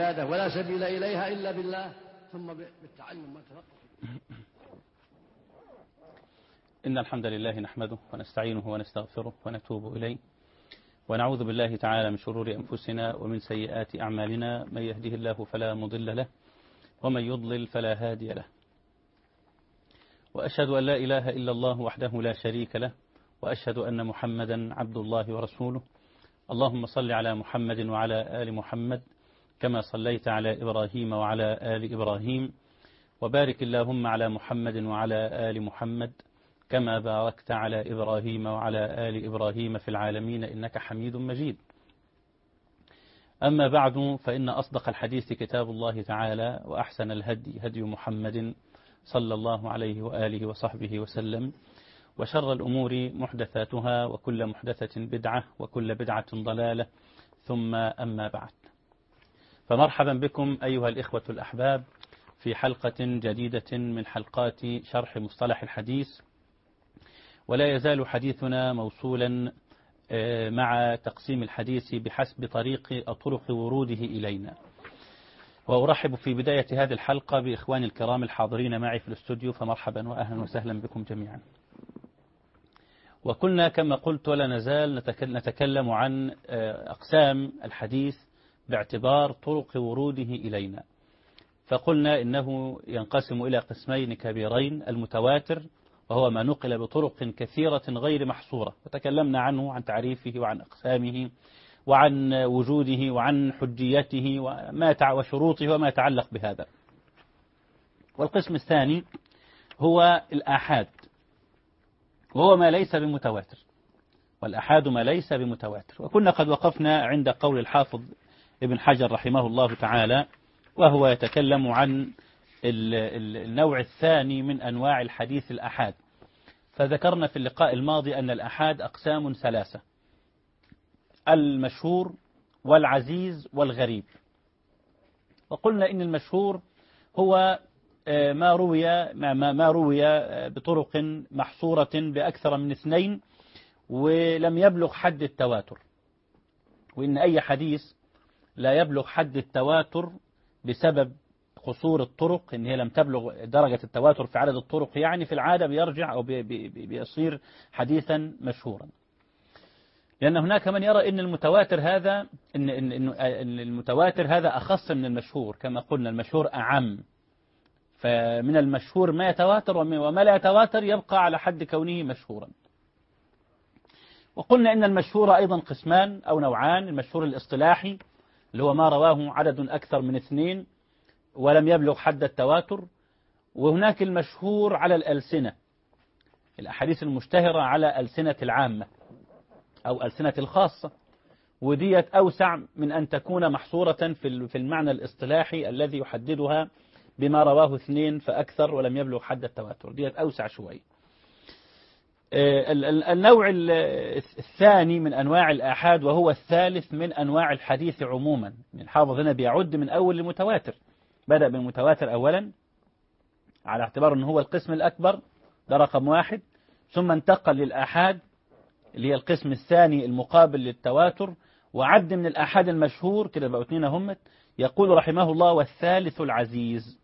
ولا سبيل إليها إلا بالله ثم بالتعلم والتفقه. إن الحمد لله نحمده ونستعينه ونستغفره ونتوب إليه ونعوذ بالله تعالى من شرور أنفسنا ومن سيئات أعمالنا. من يهده الله فلا مضل له ومن يضلل فلا هادي له، وأشهد أن لا إله إلا الله وحده لا شريك له، وأشهد أن محمدا عبد الله ورسوله. اللهم صل على محمد وعلى آل محمد كما صليت على إبراهيم وعلى آل إبراهيم، وبارك اللهم على محمد وعلى آل محمد كما باركت على إبراهيم وعلى آل إبراهيم في العالمين إنك حميد مجيد. أما بعد، فإن أصدق الحديث كتاب الله تعالى، وأحسن الهدي هدي محمد صلى الله عليه وآله وصحبه وسلم، وشر الأمور محدثاتها، وكل محدثة بدعة، وكل بدعة ضلالة، ثم أما بعد. فمرحبا بكم أيها الإخوة الأحباب في حلقة جديدة من حلقات شرح مصطلح الحديث، ولا يزال حديثنا موصولا مع تقسيم الحديث بحسب طرق وروده إلينا. وأرحب في بداية هذه الحلقة بإخواني الكرام الحاضرين معي في الاستوديو، فمرحبا وأهلا وسهلا بكم جميعا. وكنا كما قلت ولا نزال نتكلم عن أقسام الحديث باعتبار طرق وروده إلينا، فقلنا إنه ينقسم إلى قسمين كبيرين: المتواتر وهو ما نقل بطرق كثيرة غير محصورة، وتكلمنا عنه، عن تعريفه وعن أقسامه وعن وجوده وعن حجيته وشروطه وما يتعلق بهذا. والقسم الثاني هو الآحاد، وهو ما ليس بمتواتر، والآحاد ما ليس بمتواتر. وكنا قد وقفنا عند قول الحافظ ابن حجر رحمه الله تعالى، وهو يتكلم عن النوع الثاني من أنواع الحديث الآحاد. فذكرنا في اللقاء الماضي أن الآحاد أقسام ثلاثة: المشهور والعزيز والغريب. وقلنا إن المشهور هو ما روي بطرق محصورة بأكثر من 2 ولم يبلغ حد التواتر، وإن أي حديث لا يبلغ حد التواتر بسبب قصور الطرق، إن هي لم تبلغ درجة التواتر في عدد الطرق، يعني في العادة بيرجع أو بيصير حديثا مشهورا. لأن هناك من يرى إن المتواتر هذا إن المتواتر هذا أخص من المشهور، كما قلنا المشهور أعم، فمن المشهور ما يتواتر وما لا يتواتر يبقى على حد كونه مشهورا. وقلنا إن المشهور أيضا قسمان أو نوعان: المشهور الاصطلاحي اللي هو ما رواه عدد أكثر من 2 ولم يبلغ حد التواتر، وهناك المشهور على الألسنة، الأحاديث المشتهرة على ألسنة العامة أو ألسنة الخاصة، وديت أوسع من أن تكون محصورة في المعنى الاصطلاحي الذي يحددها بما رواه 2 فأكثر ولم يبلغ حد التواتر، ديت أوسع شوي. النوع الثاني من أنواع الآحاد، وهو الثالث من أنواع الحديث عموما، الحافظ هنا بيعد من أول المتواتر، بدأ بالمتواتر أولا على اعتبار أنه هو القسم الأكبر، ده رقم 1، ثم انتقل للآحاد اللي هي القسم الثاني المقابل للتواتر، وعد من الآحاد المشهور كده بقوا 2 هم. يقول رحمه الله: والثالث العزيز.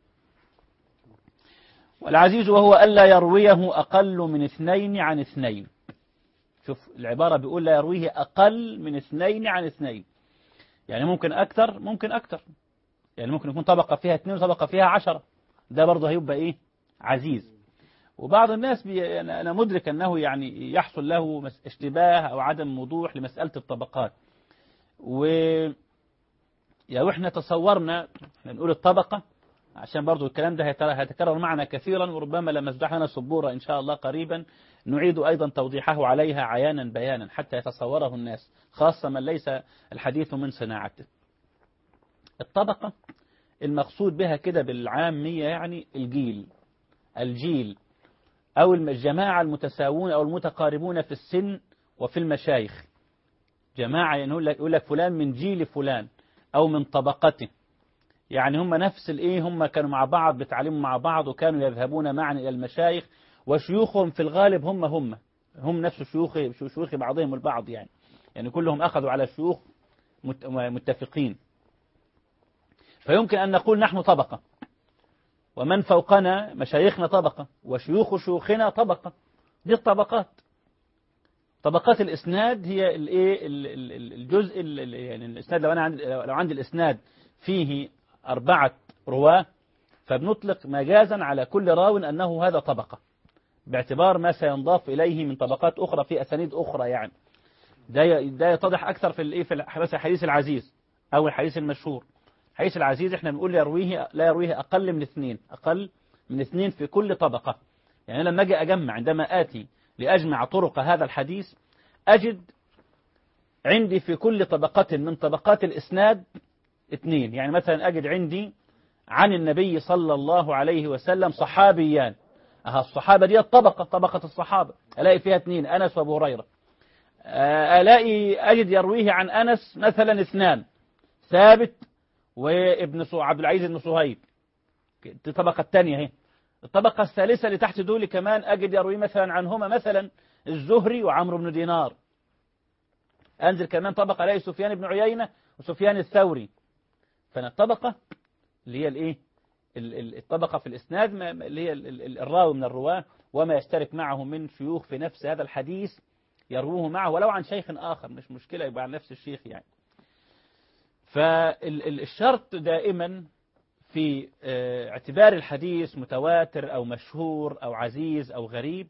والعزيز وهو ألا يرويه أقل من 2 عن 2. شوف العبارة، بيقول لا يرويه أقل من 2 عن 2، يعني ممكن أكثر، ممكن أكثر، يعني ممكن يكون طبقة فيها 2 وطبقة فيها 10، ده برضه هيبقى إيه؟ عزيز. وبعض الناس أنا مدرك أنه يعني يحصل له اشتباه أو عدم وضوح لمسألة الطبقات، وإحنا تصورنا نقول الطبقة عشان برضو الكلام ده هيتكرر معنا كثيرا، وربما لما نفتح لنا سبورة إن شاء الله قريبا نعيد أيضا توضيحه عليها عيانا بيانا حتى يتصوره الناس، خاصة من ليس الحديث من صناعته. الطبقة المقصود بها كده بالعامية يعني الجيل أو الجماعة المتساوون أو المتقاربون في السن وفي المشايخ. جماعة يعني يقول لك فلان من جيل فلان أو من طبقته، يعني هم نفس هم كانوا مع بعض، بيتعلموا مع بعض، وكانوا يذهبون معا إلى المشايخ، وشيوخهم في الغالب هم نفس شيوخ بعضهم البعض، يعني كلهم أخذوا على شيوخ متفقين. فيمكن أن نقول نحن طبقة، ومن فوقنا مشايخنا طبقة، وشيوخ شيوخنا طبقة. دي الطبقات. طبقات الإسناد هي الجزء يعني الإسناد، لو عندي الإسناد فيه 4 رواة، فبنطلق مجازا على كل راو أنه هذا طبقة، باعتبار ما سينضاف إليه من طبقات أخرى في أسانيد أخرى. يعني ده يتضح أكثر في الحديث العزيز أو الحديث المشهور. الحديث العزيز احنا بنقول لا يرويه أقل من 2، أقل من 2 في كل طبقة. يعني لما أجي أجمع، عندما آتي لأجمع طرق هذا الحديث، أجد عندي في كل طبقة من طبقات الإسناد 2. يعني مثلا أجد عندي عن النبي صلى الله عليه وسلم صحابيان، الصحابة دي طبقة الصحابة، ألاقي فيها 2، أنس وأبو هريرة. أجد يرويه عن أنس مثلا 2، ثابت وابن عبد العزيز بن صهيب، الطبقة الثانية هي. الطبقة الثالثة اللي تحت دول كمان أجد يروي مثلا عنهما مثلا الزهري وعمرو بن دينار. أنزل كمان طبقة ألاقي سفيان بن عيينة وسفيان الثوري. فأنا الطبقة اللي هي الإيه؟ الطبقة في الإسناد اللي هي الراوي من الرواة وما يشترك معه من شيوخ في نفس هذا الحديث يروه معه، ولو عن شيخ آخر مش مشكلة، يبقى عن نفس الشيخ يعني. فالشرط دائما في اعتبار الحديث متواتر أو مشهور أو عزيز أو غريب،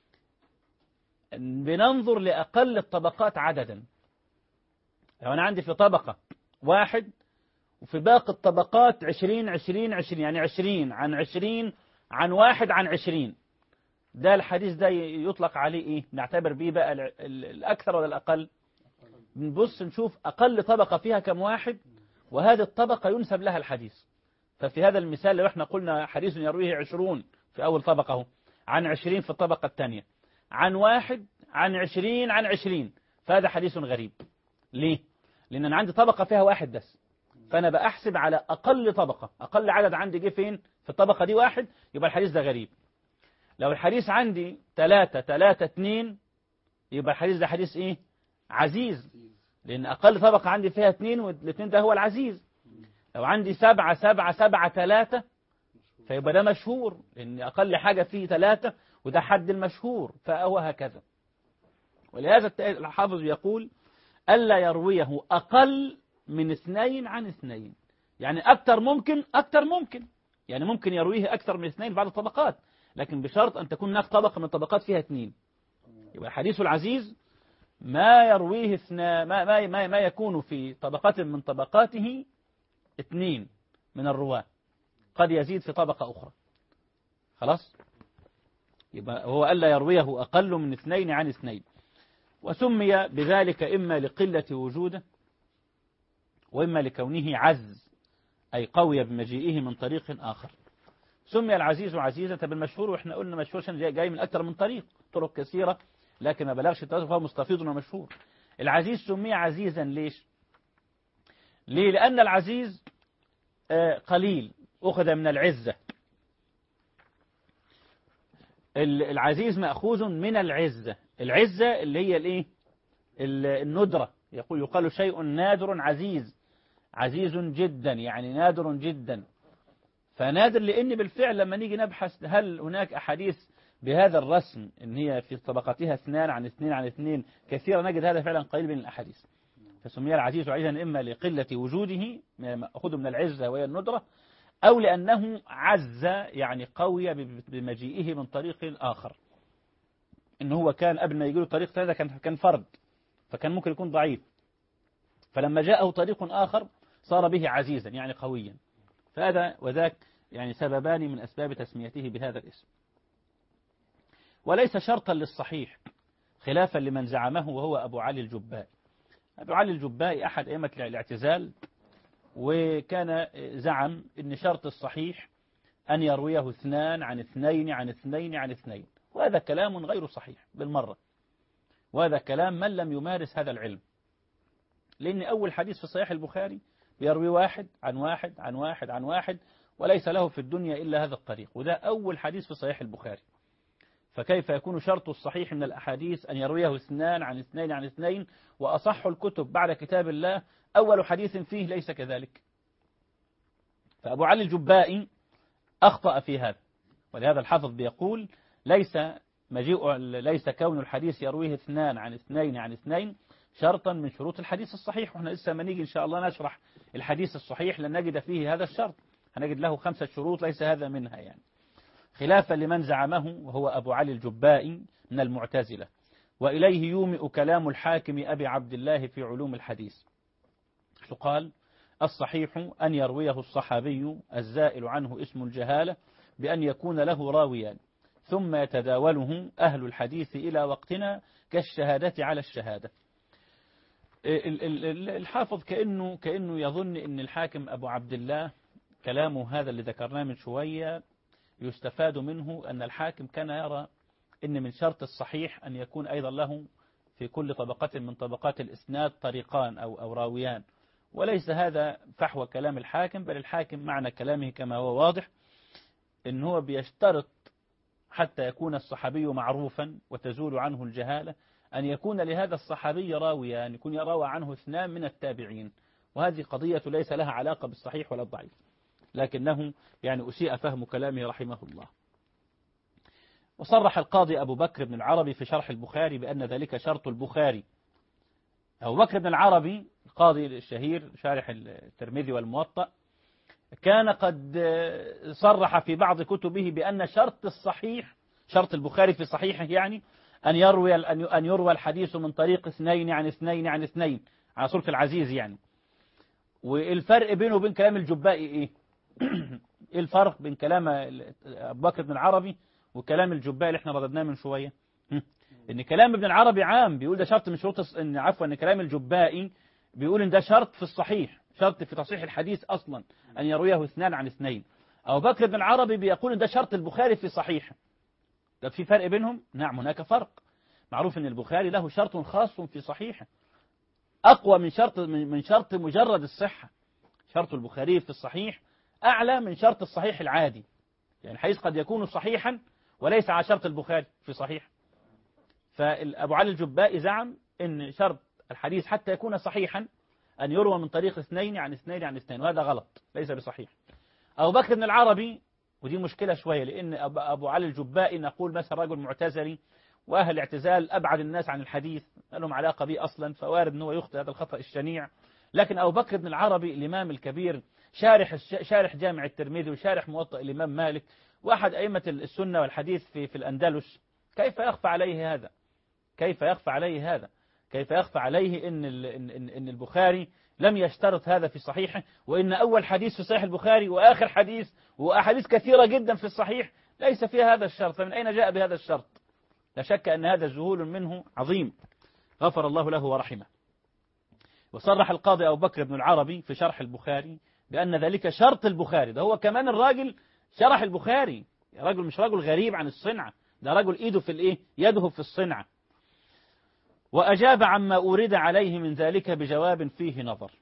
بننظر لأقل الطبقات عددا. لو أنا عندي في طبقة 1 وفي باقي الطبقات 20 20 20، يعني 20 عن 20 عن 1 عن 20، ده الحديث ده يطلق عليه إيه؟ نعتبر به بقى الأكثر ولا الأقل؟ بنبص نشوف أقل طبقة فيها كم واحد، وهذه الطبقة ينسب لها الحديث. ففي هذا المثال لو احنا قلنا حديث يرويه 20 في أول طبقة هو، عن 20 في الطبقة الثانية، عن 1 عن 20 عن 20، فهذا حديث غريب. ليه؟ لأن أنا عندي طبقة فيها 1 بس، فأنا بأحسب على أقل طبقة، أقل عدد عندي جه فين في الطبقة دي 1، يبقى الحديث ده غريب. لو الحديث عندي 3 3 2، يبقى الحديث ده حديث إيه؟ عزيز، لأن أقل طبقة عندي فيها 2، والاثنين ده هو العزيز. لو عندي 7 7 7 3، فيبقى ده مشهور، لأن أقل حاجة فيه 3 وده حد المشهور، فهو هكذا. ولهذا الحافظ يقول ألا يرويه أقل من 2 عن 2. يعني أكثر ممكن، يعني ممكن يرويه أكثر من 2 بعد الطبقات، لكن بشرط أن تكون هناك طبقة من الطبقات فيها 2. يبقى الحديث العزيز ما يرويه ما يكون في طبقات من طبقاته 2 من الرواة، قد يزيد في طبقة أخرى. خلاص؟ يبقى هو ألا يرويه أقل من 2 عن 2. وسمي بذلك إما لقلة وجوده، وإما لكونه عز، أي قوي بمجيئه من طريق آخر. سمي العزيز عزيزة بالمشهور، وإحنا قلنا مشهور عشان جاي من أكثر من طرق كثيرة، لكن ما بلغش التوازن، فهو مستفيض ومشهور. العزيز سمي عزيزا ليش؟ لأن العزيز قليل، أخذ من العزة. العزيز مأخوذ من العزة، العزة اللي هي الايه؟ الندرة. يقال شيء نادر عزيز جدا، يعني نادر جدا. فنادر لأن بالفعل لما نيجي نبحث هل هناك أحاديث بهذا الرسم إن هي في طبقتها 2 عن 2 عن 2 كثيرا، نجد هذا فعلا قليل من الأحاديث. فسمي العزيز عزيزا إما لقلة وجوده مأخوذ من العزة وهي الندرة، أو لأنه عز يعني قوي بمجيئه من طريق آخر. إن هو كان قبل ما يجيله طريق هذا كان فرد، فكان ممكن يكون ضعيف، فلما جاءه طريق آخر صار به عزيزا يعني قويا. فهذا وذاك يعني سببان من أسباب تسميته بهذا الاسم. وليس شرطا للصحيح، خلافا لمن زعمه وهو أبو علي الجبائي. أبو علي الجبائي أحد أئمة الاعتزال، وكان زعم أن شرط الصحيح أن يرويه 2 عن 2 عن 2 عن 2، وهذا كلام غير صحيح بالمرة، وهذا كلام من لم يمارس هذا العلم. لأن أول حديث في صحيح البخاري بيروي 1 عن 1 عن 1 عن 1، وليس له في الدنيا إلا هذا الطريق، وده أول حديث في صحيح البخاري. فكيف يكون شرط الصحيح من الأحاديث أن يرويه 2 عن 2 عن 2، وأصح الكتب بعد كتاب الله أول حديث فيه ليس كذلك؟ فأبو علي الجبائي أخطأ في هذا، ولهذا الحافظ بيقول ليس كون الحديث يرويه اثنان عن اثنين عن اثنين شرطا من شروط الحديث الصحيح. وإحنا لسه ما نيجي إن شاء الله نشرح الحديث الصحيح لن نجد فيه هذا الشرط، هنجد له 5 شروط ليس هذا منها يعني، خلافا لمن زعمه وهو أبو علي الجبائي من المعتزلة. وإليه يومئ كلام الحاكم أبي عبد الله في علوم الحديث، قال: الصحيح أن يرويه الصحابي الزائل عنه اسم الجهالة بأن يكون له راويان ثم يتداوله أهل الحديث إلى وقتنا كالشهادة على الشهادة. الحافظ كأنه يظن أن الحاكم أبو عبد الله كلامه هذا اللي ذكرناه من شوية يستفاد منه أن الحاكم كان يرى أن من شرط الصحيح أن يكون أيضا له في كل طبقة من طبقات الإسناد طريقان أو راويان، وليس هذا فحوى كلام الحاكم، بل الحاكم معنى كلامه كما هو واضح أن هو بيشترط حتى يكون الصحابي معروفا وتزول عنه الجهالة أن يكون لهذا الصحابي راويا، أن يكون يروى عنه 2 من التابعين، وهذه قضية ليس لها علاقة بالصحيح ولا الضعيف، لكنه يعني أسيء فهم كلامه رحمه الله. وصرح القاضي أبو بكر بن العربي في شرح البخاري بأن ذلك شرط البخاري. أبو بكر بن العربي القاضي الشهير شارح الترمذي والموطأ كان قد صرح في بعض كتبه بأن شرط الصحيح، شرط البخاري في صحيحه يعني أن يروى الحديث من طريق 2 عن 2 عن 2 على صورة العزيز يعني. والفرق بينه وبين كلام الجبائي إيه؟ إيه الفرق بين كلام أبو بكر بن العربي وكلام الجبائي اللي احنا رددناه من شوية؟ إن كلام ابن العربي عام بيقول ده شرط من شروط إن كلام الجبائي بيقول إن ده شرط في الصحيح، شرط في تصحيح الحديث أصلا أن يرويه 2 عن 2. أبو بكر بن العربي بيقول إن ده شرط البخاري في صحيحه. ده في فرق بينهم؟ نعم هناك فرق. معروف أن البخاري له شرط خاص في صحيحه أقوى من شرط مجرد الصحة. شرط البخاري في الصحيح أعلى من شرط الصحيح العادي، يعني الحديث قد يكون صحيحا وليس على شرط البخاري في صحيح. فأبو علي الجبائي زعم أن شرط الحديث حتى يكون صحيحا أن يروى من طريق 2 عن 2 عن 2، وهذا غلط ليس بصحيح. أبو بكر بن العربي، ودي مشكلة شوية لأن أبو علي الجبائي نقول مثلا رجل معتزلي، وأهل الاعتزال أبعد الناس عن الحديث، ما لهم علاقة به أصلا، فوارد أنه يخطئ هذا الخطأ الشنيع. لكن أبو بكر بن العربي الإمام الكبير شارح جامع الترمذي وشارح موطأ الإمام مالك وأحد أئمة السنة والحديث في الأندلس، كيف يخفى عليه هذا؟ كيف يخفى عليه هذا؟ كيف يخفى عليه إن البخاري لم يشترط هذا في صحيحه، وإن أول حديث في صحيح البخاري وآخر حديث وأحاديث كثيرة جدا في الصحيح ليس فيها هذا الشرط، فمن أين جاء بهذا الشرط؟ لا شك أن هذا ذهول منه عظيم، غفر الله له ورحمه. وصرح القاضي أبو بكر بن العربي في شرح البخاري بأن ذلك شرط البخاري. ده هو كمان الراجل شرح البخاري، رجل مش رجل غريب عن الصنعة، ده رجل إيده في الإيه؟ يده في الصنعة. وأجاب عما أورد عليه من ذلك بجواب فيه نظر.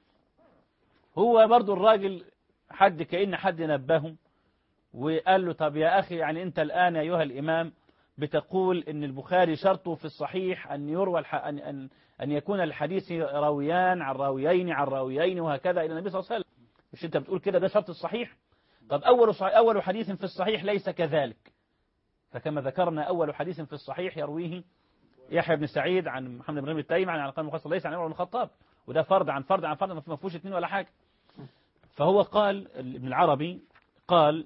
هو برضو الراجل كأن حد نبهه وقال له طب يا أخي، يعني أنت الآن أيها الإمام بتقول إن البخاري شرطه في الصحيح أن يروى أن يكون الحديث راويان عن راويين عن راويين وهكذا إلى النبي صلى الله عليه وسلم، مش أنت بتقول كده ده شرط الصحيح؟ طب أول حديث في الصحيح ليس كذلك، فكما ذكرنا أول حديث في الصحيح يرويه يحيى بن سعيد عن محمد بن التيمي عن علقمة المخصص ليس عن عمر بن الخطاب، وده فرد عن فرد عن فرد ما فيهوش 2 ولا حاجة. فهو قال ابن العربي قال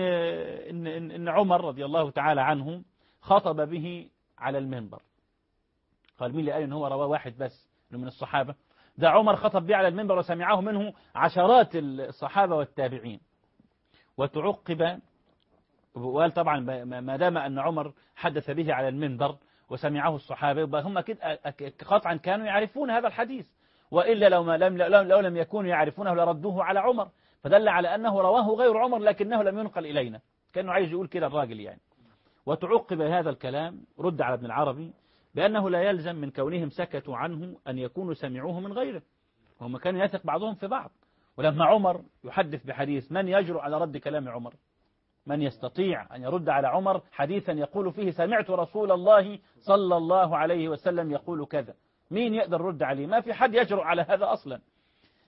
إن عمر رضي الله تعالى عنه خطب به على المنبر. قال مين اللي قال إن هو رواه واحد بس من الصحابة؟ ده عمر خطب به على المنبر وسمعه منه عشرات الصحابة والتابعين. وتعقب وقال طبعا ما دام أن عمر حدث به على المنبر وسمعه الصحابة هم كده قطعا كانوا يعرفون هذا الحديث، وإلا لو لم يكونوا يعرفونه لردوه على عمر، فدل على أنه رواه غير عمر لكنه لم ينقل إلينا، كأنه عايز يقول كده الراجل يعني. وتعقب هذا الكلام رد على ابن العربي بأنه لا يلزم من كونهم سكتوا عنه أن يكونوا سمعوه من غيره، وهم كانوا يثق بعضهم في بعض. ولما عمر يحدث بحديث من يجرؤ على رد كلام عمر؟ من يستطيع أن يرد على عمر حديثا يقول فيه سمعت رسول الله صلى الله عليه وسلم يقول كذا؟ مين يقدر يرد عليه؟ ما في حد يجرؤ على هذا أصلا.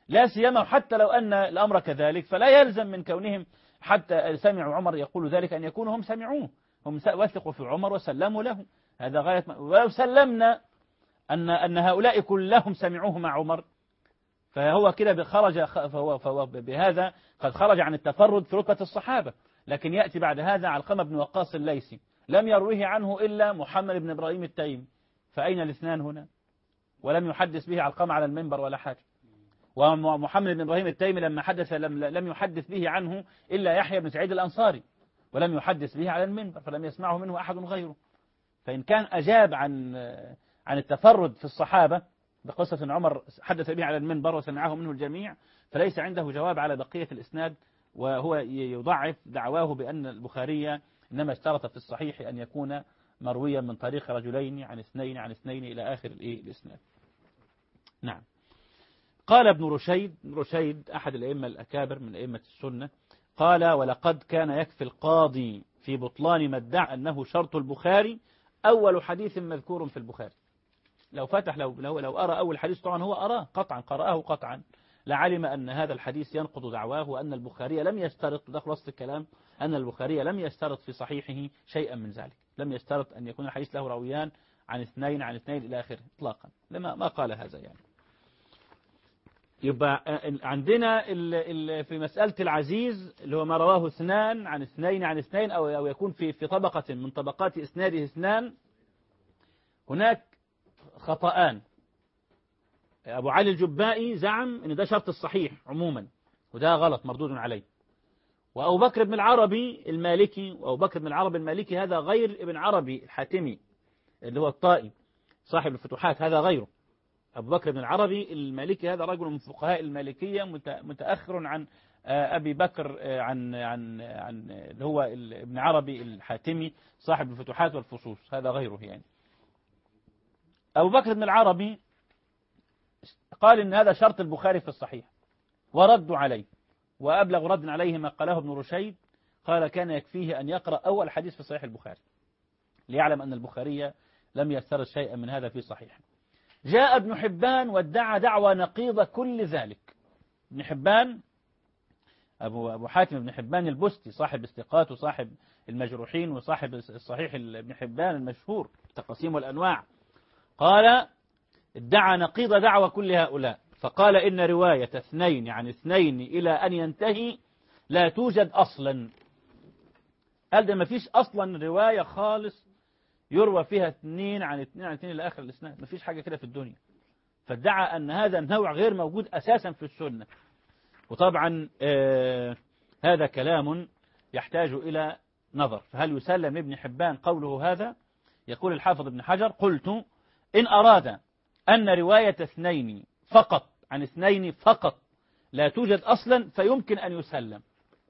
لا سيما حتى لو أن الأمر كذلك فلا يلزم من كونهم حتى سمعوا عمر يقول ذلك أن يكونوا هم سمعوه، هم وثقوا في عمر وسلموا له. هذا غاية ولو سلمنا أن هؤلاء كلهم سمعوه مع عمر فهو كده فهو بهذا قد خرج عن التفرد في رتبة الصحابة. لكن يأتي بعد هذا علقمة بن وقاص الليثي لم يرويه عنه إلا محمد بن إبراهيم التيمي، فأين الاثنان هنا؟ ولم يحدث به علقمة على المنبر ولا حاجة. ومحمد بن إبراهيم التيمي لما حدث لم يحدث به عنه إلا يحيى بن سعيد الأنصاري، ولم يحدث به على المنبر، فلم يسمعه منه أحد غيره. فإن كان أجاب عن التفرد في الصحابة بقصة أن عمر حدث به على المنبر وسمعه منه الجميع، فليس عنده جواب على بقية الإسناد، وهو يضعف دعواه بأن البخاري إنما اشترط في الصحيح أن يكون مرويا من طريق رجلين عن اثنين عن اثنين إلى آخر الإسناد. نعم. قال ابن رشيد أحد الأئمة الأكابر من أئمة السنة قال: ولقد كان يكفي القاضي في بطلان ما ادعى أنه شرط البخاري أول حديث مذكور في البخاري. لو فتح لو أرى أول حديث، طبعا هو أراه قطعا، قرأه قطعا، لعلم أن هذا الحديث ينقض دعواه، وأن البخاري لم يشترط، ده خلاصة الكلام، أن البخاري لم يشترط في صحيحه شيئا من ذلك، لم يشترط أن يكون الحديث له راويان عن اثنين إلى آخره إطلاقا، ما قال هذا يعني. يبقى عندنا في مسألة العزيز اللي هو ما رواه اثنان عن اثنين أو يكون في طبقة من طبقات إسناده اثنان، هناك خطأان. أبو علي الجبائي زعم أن ده شرط الصحيح عموما، وده غلط مردود عليه. وأبو بكر بن العربي المالكي هذا غير ابن عربي الحاتمي اللي هو الطائي صاحب الفتوحات، هذا غيره. أبو بكر بن العربي المالكي هذا رجل من فقهاء المالكية متأخر عن أبي بكر عن اللي هو ابن عربي الحاتمي صاحب الفتوحات والفصوص، هذا غيره يعني. أبو بكر بن العربي قال إن هذا شرط البخاري في الصحيح، وردوا عليه، وأبلغ رد عليه ما قاله ابن رشيد، قال كان يكفيه أن يقرأ أول حديث في صحيح البخاري ليعلم أن البخاري لم يفترض شيئا من هذا في صحيحه. جاء ابن حبان وادعى دعوى نقيض كل ذلك. ابن حبان أبو حاتم بن حبان البستي صاحب استقاط وصاحب المجروحين وصاحب الصحيح ابن حبان المشهور تقسيم والأنواع، قال ادعى نقيض دعوى كل هؤلاء، فقال إن رواية اثنين عن اثنين إلى أن ينتهي لا توجد أصلا. قال ده ما فيش أصلا رواية خالص يروى فيها اثنين عن اثنين إلى آخر الإسناد، ما فيش حاجة كده في الدنيا. فادعى أن هذا النوع غير موجود أساسا في السنة. وطبعا هذا كلام يحتاج إلى نظر، فهل يسلم ابن حبان قوله هذا؟ يقول الحافظ ابن حجر: قلت إن أراد أن رواية اثنين فقط عن اثنين فقط لا توجد أصلا فيمكن أن يسلم.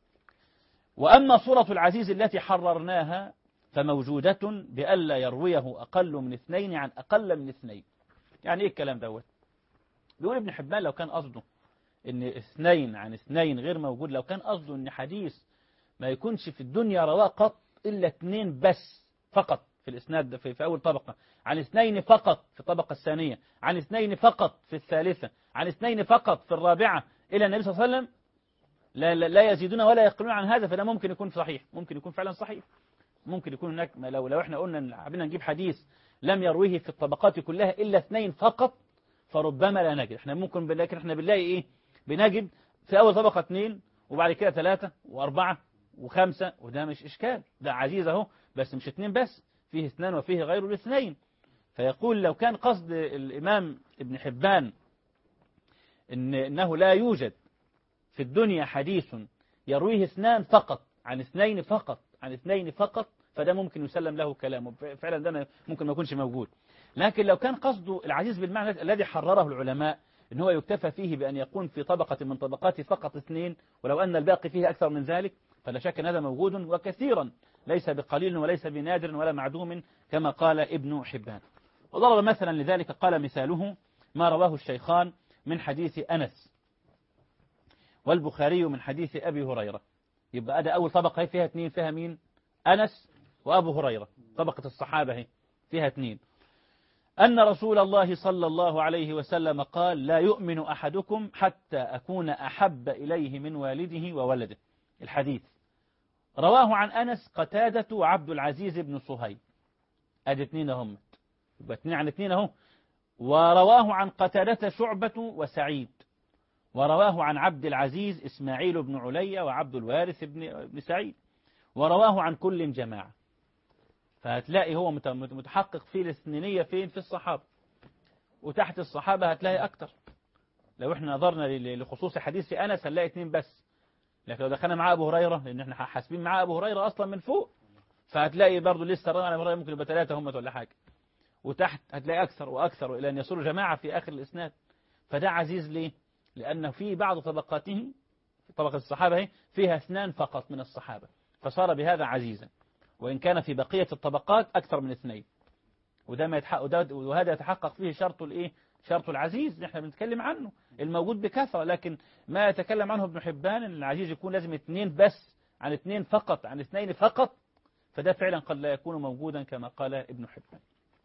وأما صورة العزيز التي حررناها فموجودة بألا يرويه أقل من اثنين عن أقل من اثنين. يعني إيه الكلام دوت؟ بيقول ابن حبان لو كان قصده إن اثنين عن اثنين غير موجود، لو كان قصده إن حديث ما يكونش في الدنيا رواه قط إلا اثنين بس فقط في الإسناد في أول طبقة، عن اثنين فقط في الطبقة الثانية، عن اثنين فقط في الثالثة، عن اثنين فقط في الرابعة إلى النبي صلى الله عليه وسلم، لا يزيدون ولا يقلون عن هذا، فده ممكن يكون صحيح، ممكن يكون فعلا صحيح. ممكن يكون هناك لو احنا قلنا حبينا نجيب حديث لم يرويه في الطبقات كلها إلا اثنين فقط فربما لا نجد. احنا ممكن لكن احنا بنلاقي ايه؟ بنجد في أول طبقة اثنين وبعد كده ثلاثة وأربعة وخمسة، وده مش إشكال، ده عزيز اهو، بس مش اثنين بس، فيه اثنان وفيه غير الاثنين. فيقول لو كان قصد الإمام ابن حبان إنه لا يوجد في الدنيا حديث يرويه اثنان فقط عن اثنين فقط عن اثنين فقط، فده ممكن يسلم له كلامه، فعلا ده ممكن ما يكونش موجود. لكن لو كان قصده العزيز بالمعنى الذي حرره العلماء إن هو يكتفى فيه بأن يكون في طبقة من طبقات فقط اثنين، ولو أن الباقي فيه أكثر من ذلك، فلا شك أن هذا موجود وكثيرا، ليس بقليل وليس بنادر ولا معدوم كما قال ابن حبان. وضرب مثلا لذلك قال مثاله ما رواه الشيخان من حديث أنس والبخاري من حديث أبي هريرة. يبقى ده أول طبقة فيها اثنين، فيها مين؟ أنس وأبو هريرة، طبقة الصحابة هي فيها اثنين. أن رسول الله صلى الله عليه وسلم قال لا يؤمن أحدكم حتى أكون أحب إليه من والده وولده. الحديث رواه عن أنس قتادة وعبد العزيز بن صهيب، أدي اثنين هم، يبقى اثنين عن اثنين اهو. ورواه عن قتادة شعبة وسعيد، ورواه عن عبد العزيز إسماعيل بن علي وعبد الوارث بن سعيد، ورواه عن كل جماعة. فهتلاقي هو متحقق فيه الاثنينية فين؟ في الصحابة، وتحت الصحابة هتلاقي أكتر. لو احنا نظرنا لخصوص حديث في أنس هنلاقي اثنين بس، لكن لو دخلنا مع أبو هريرة، لأن احنا حاسبين مع أبو هريرة أصلا من فوق، فهتلاقي برضه لسه الرابع على أبو هريرة ممكن يبقى ثلاثة هم ولا حاجة، وتحت هتلاقي أكثر وأكثر إلى أن يصيروا جماعة في آخر الإسناد. فده عزيز ليه؟ لأنه في بعض طبقاته، طبقة الصحابة فيها اثنان فقط من الصحابة، فصار بهذا عزيزا، وإن كان في بقية الطبقات أكثر من اثنين. وهذا يتحقق فيه شرط الإيه؟ شرط العزيز نحن بنتكلم عنه الموجود بكثرة، لكن ما يتكلم عنه ابن حبان أن العزيز يكون لازم اثنين بس، عن اثنين فقط، عن اثنين فقط، فده فعلا قد لا يكون موجودا كما قال ابن حبان.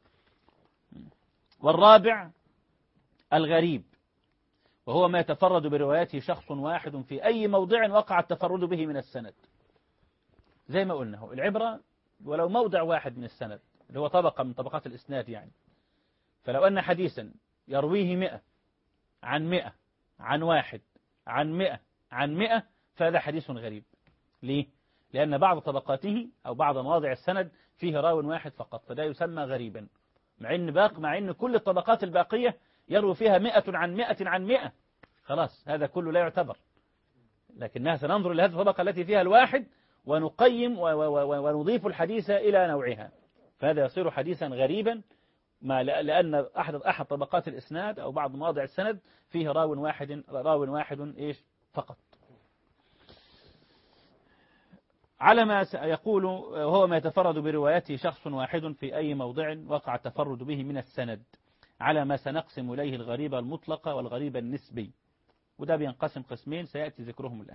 والرابع الغريب، وهو ما يتفرد بروايته شخص واحد في أي موضع وقع التفرد به من السند. زي ما قلنا العبرة ولو موضع واحد من السند اللي هو طبقة من طبقات الإسناد يعني. فلو أن حديثا يرويه 100 عن 100 عن 1 عن 100 عن 100 فهذا حديث غريب. ليه؟ لأن بعض طبقاته أو بعض مواضع السند فيه راو واحد فقط، فده يسمى غريبا، مع إن كل الطبقات الباقية يروي فيها 100 عن 100 عن 100، خلاص هذا كله لا يعتبر. لكنها سننظر لهذه الطبقة التي فيها الواحد ونقيم ونضيف الحديث إلى نوعها، فهذا يصير حديثا غريبا لأن أحد طبقات الإسناد أو بعض مواضع السند فيه راو واحد إيش فقط. على ما يقول وهو ما يتفرد بروايته شخص واحد في أي موضع وقع التفرد به من السند، على ما سنقسم إليه الغريب المطلق والغريب النسبي، وده بينقسم قسمين سيأتي ذكرهم الآن.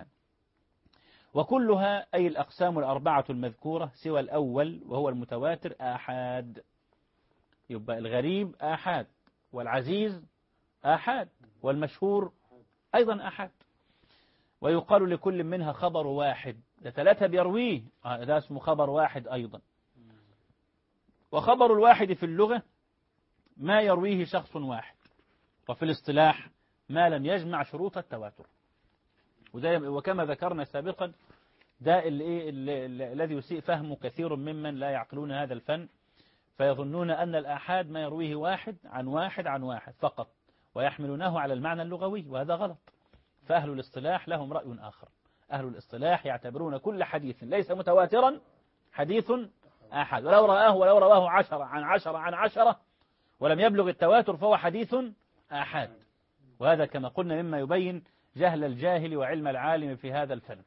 وكلها أي الأقسام الأربعة المذكورة سوى الأول وهو المتواتر آحاد. يبقى الغريب آحاد، والعزيز آحاد، والمشهور أيضا آحاد. ويقال لكل منها خبر واحد، ده ثلاثة بيرويه، ده اسمه خبر واحد أيضا. وخبر الواحد في اللغة ما يرويه شخص واحد، وفي الاصطلاح ما لم يجمع شروط التواتر. وكما ذكرنا سابقا ده الذي يسيء فهمه كثير ممن لا يعقلون هذا الفن، فيظنون أن الآحاد ما يرويه واحد عن واحد عن واحد فقط، ويحملونه على المعنى اللغوي، وهذا غلط. فأهل الاصطلاح لهم رأي آخر. أهل الاصطلاح يعتبرون كل حديث ليس متواترا حديث آحاد، ولو رواه 10 عن 10 عن 10 ولم يبلغ التواتر فهو حديث آحاد. وهذا كما قلنا مما يبين جهل الجاهل وعلم العالم في هذا الفن.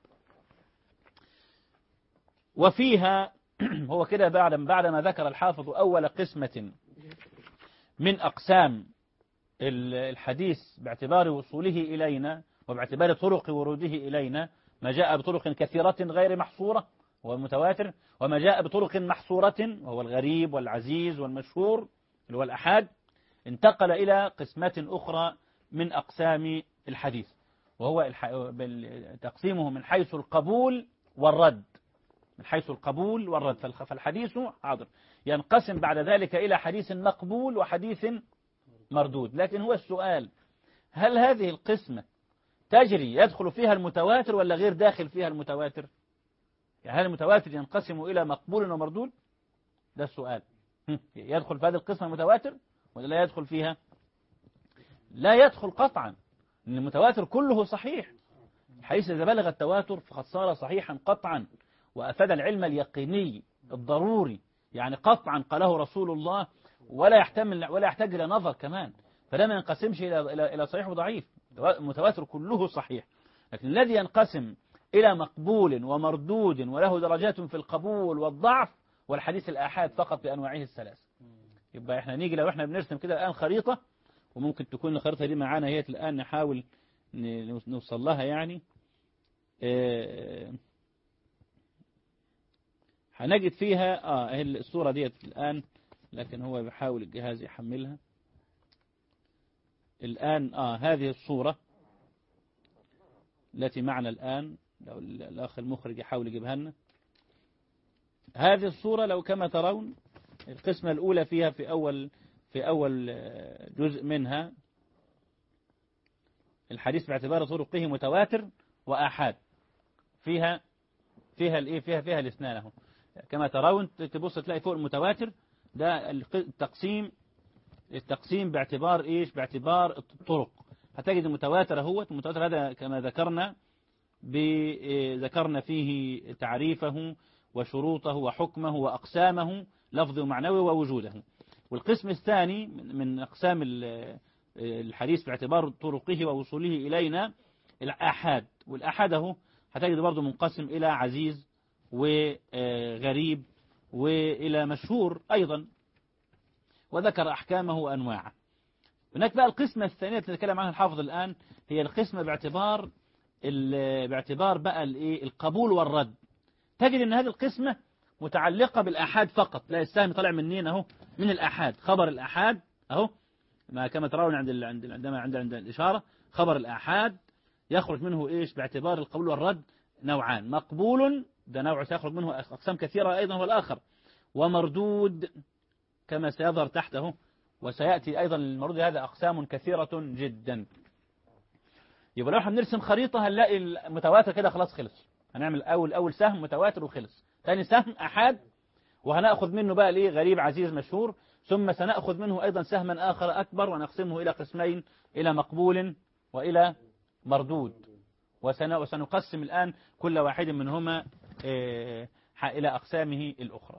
وفيها هو كده بعدما ذكر الحافظ أول قسمة من أقسام الحديث باعتبار وصوله إلينا وباعتبار طرق وروده إلينا، ما جاء بطرق كثيرة غير محصورة وهو المتواتر، وما جاء بطرق محصورة وهو الغريب والعزيز والمشهور اللي هو الأحاد، انتقل إلى قسمة أخرى من أقسام الحديث، وهو تقسيمه من حيث القبول والرد. من حيث القبول والرد، فالحديث حاضر ينقسم بعد ذلك إلى حديث مقبول وحديث مردود. لكن هو السؤال، هل هذه القسمة تجري يدخل فيها المتواتر ولا غير داخل فيها المتواتر؟ يعني هل المتواتر ينقسم إلى مقبول ومردود؟ ده السؤال. يدخل في هذه القسمة المتواتر ولا لا يدخل فيها؟ لا يدخل قطعا، لأن المتواتر كله صحيح، حيث إذا بلغ التواتر فقد صار صحيحا قطعا وأفاد العلم اليقيني الضروري، يعني قطعا قاله رسول الله ولا يحتاج إلى نظر كمان، فلا ما ينقسمش إلى صحيح وضعيف، المتواتر كله صحيح. لكن الذي ينقسم إلى مقبول ومردود وله درجات في القبول والضعف والحديث الآحاد فقط بأنواعه الثلاث. يبقى احنا نيجي لو احنا بنرسم كده الآن خريطة، وممكن تكون الخريطة دي معانا هي الآن نحاول نوصل لها يعني، هنجد فيها الصورة ديت الآن لكن هو بيحاول الجهاز يحملها الآن. هذه الصورة التي معنا الآن، لو الأخ المخرج يحاول يجيبها لنا. هذه الصورة لو كما ترون القسمة الأولى فيها في أول جزء منها الحديث باعتبار طرقه متواتر وآحاد. فيها الاثنان اهو كما ترون. تبص تلاقي فوق المتواتر ده التقسيم باعتبار ايش؟ باعتبار الطرق. هتجد المتواتر اهوت. المتواتر هذا كما ذكرنا فيه تعريفه وشروطه وحكمه وأقسامه لفظي ومعنوي ووجوده. والقسم الثاني من أقسام الحديث باعتبار طرقه ووصوله إلينا الآحاد. والآحاد اهو هتجد برضه منقسم إلى عزيز وغريب وإلى مشهور أيضا، وذكر أحكامه وأنواعه. هناك بقى القسمة الثانية التي نتكلم عنها الحافظ الآن هي القسمة باعتبار بقى القبول والرد. تجد أن هذه القسمة متعلقة بالآحاد فقط. لا، السهم طالع منين اهو؟ من الآحاد. خبر الآحاد اهو ما كما ترون عندما عند الإشارة. خبر الآحاد يخرج منه ايش؟ باعتبار القبول والرد نوعان. مقبول ده نوع سيخرج منه أقسام كثيرة أيضا هو الآخر، ومردود كما سيظهر تحته وسيأتي أيضا المردود. هذا أقسام كثيرة جدا. يبقى لو احنا بنرسم خريطة هنلاقي المتواتر كده خلاص خلص. هنعمل أول سهم متواتر وخلص. ثاني سهم أحاد، وهنأخذ منه بقى غريب عزيز مشهور. ثم سنأخذ منه أيضا سهما آخر أكبر ونقسمه إلى قسمين، إلى مقبول وإلى مردود. وسنقسم الآن كل واحد منهما إلى أقسامه الأخرى.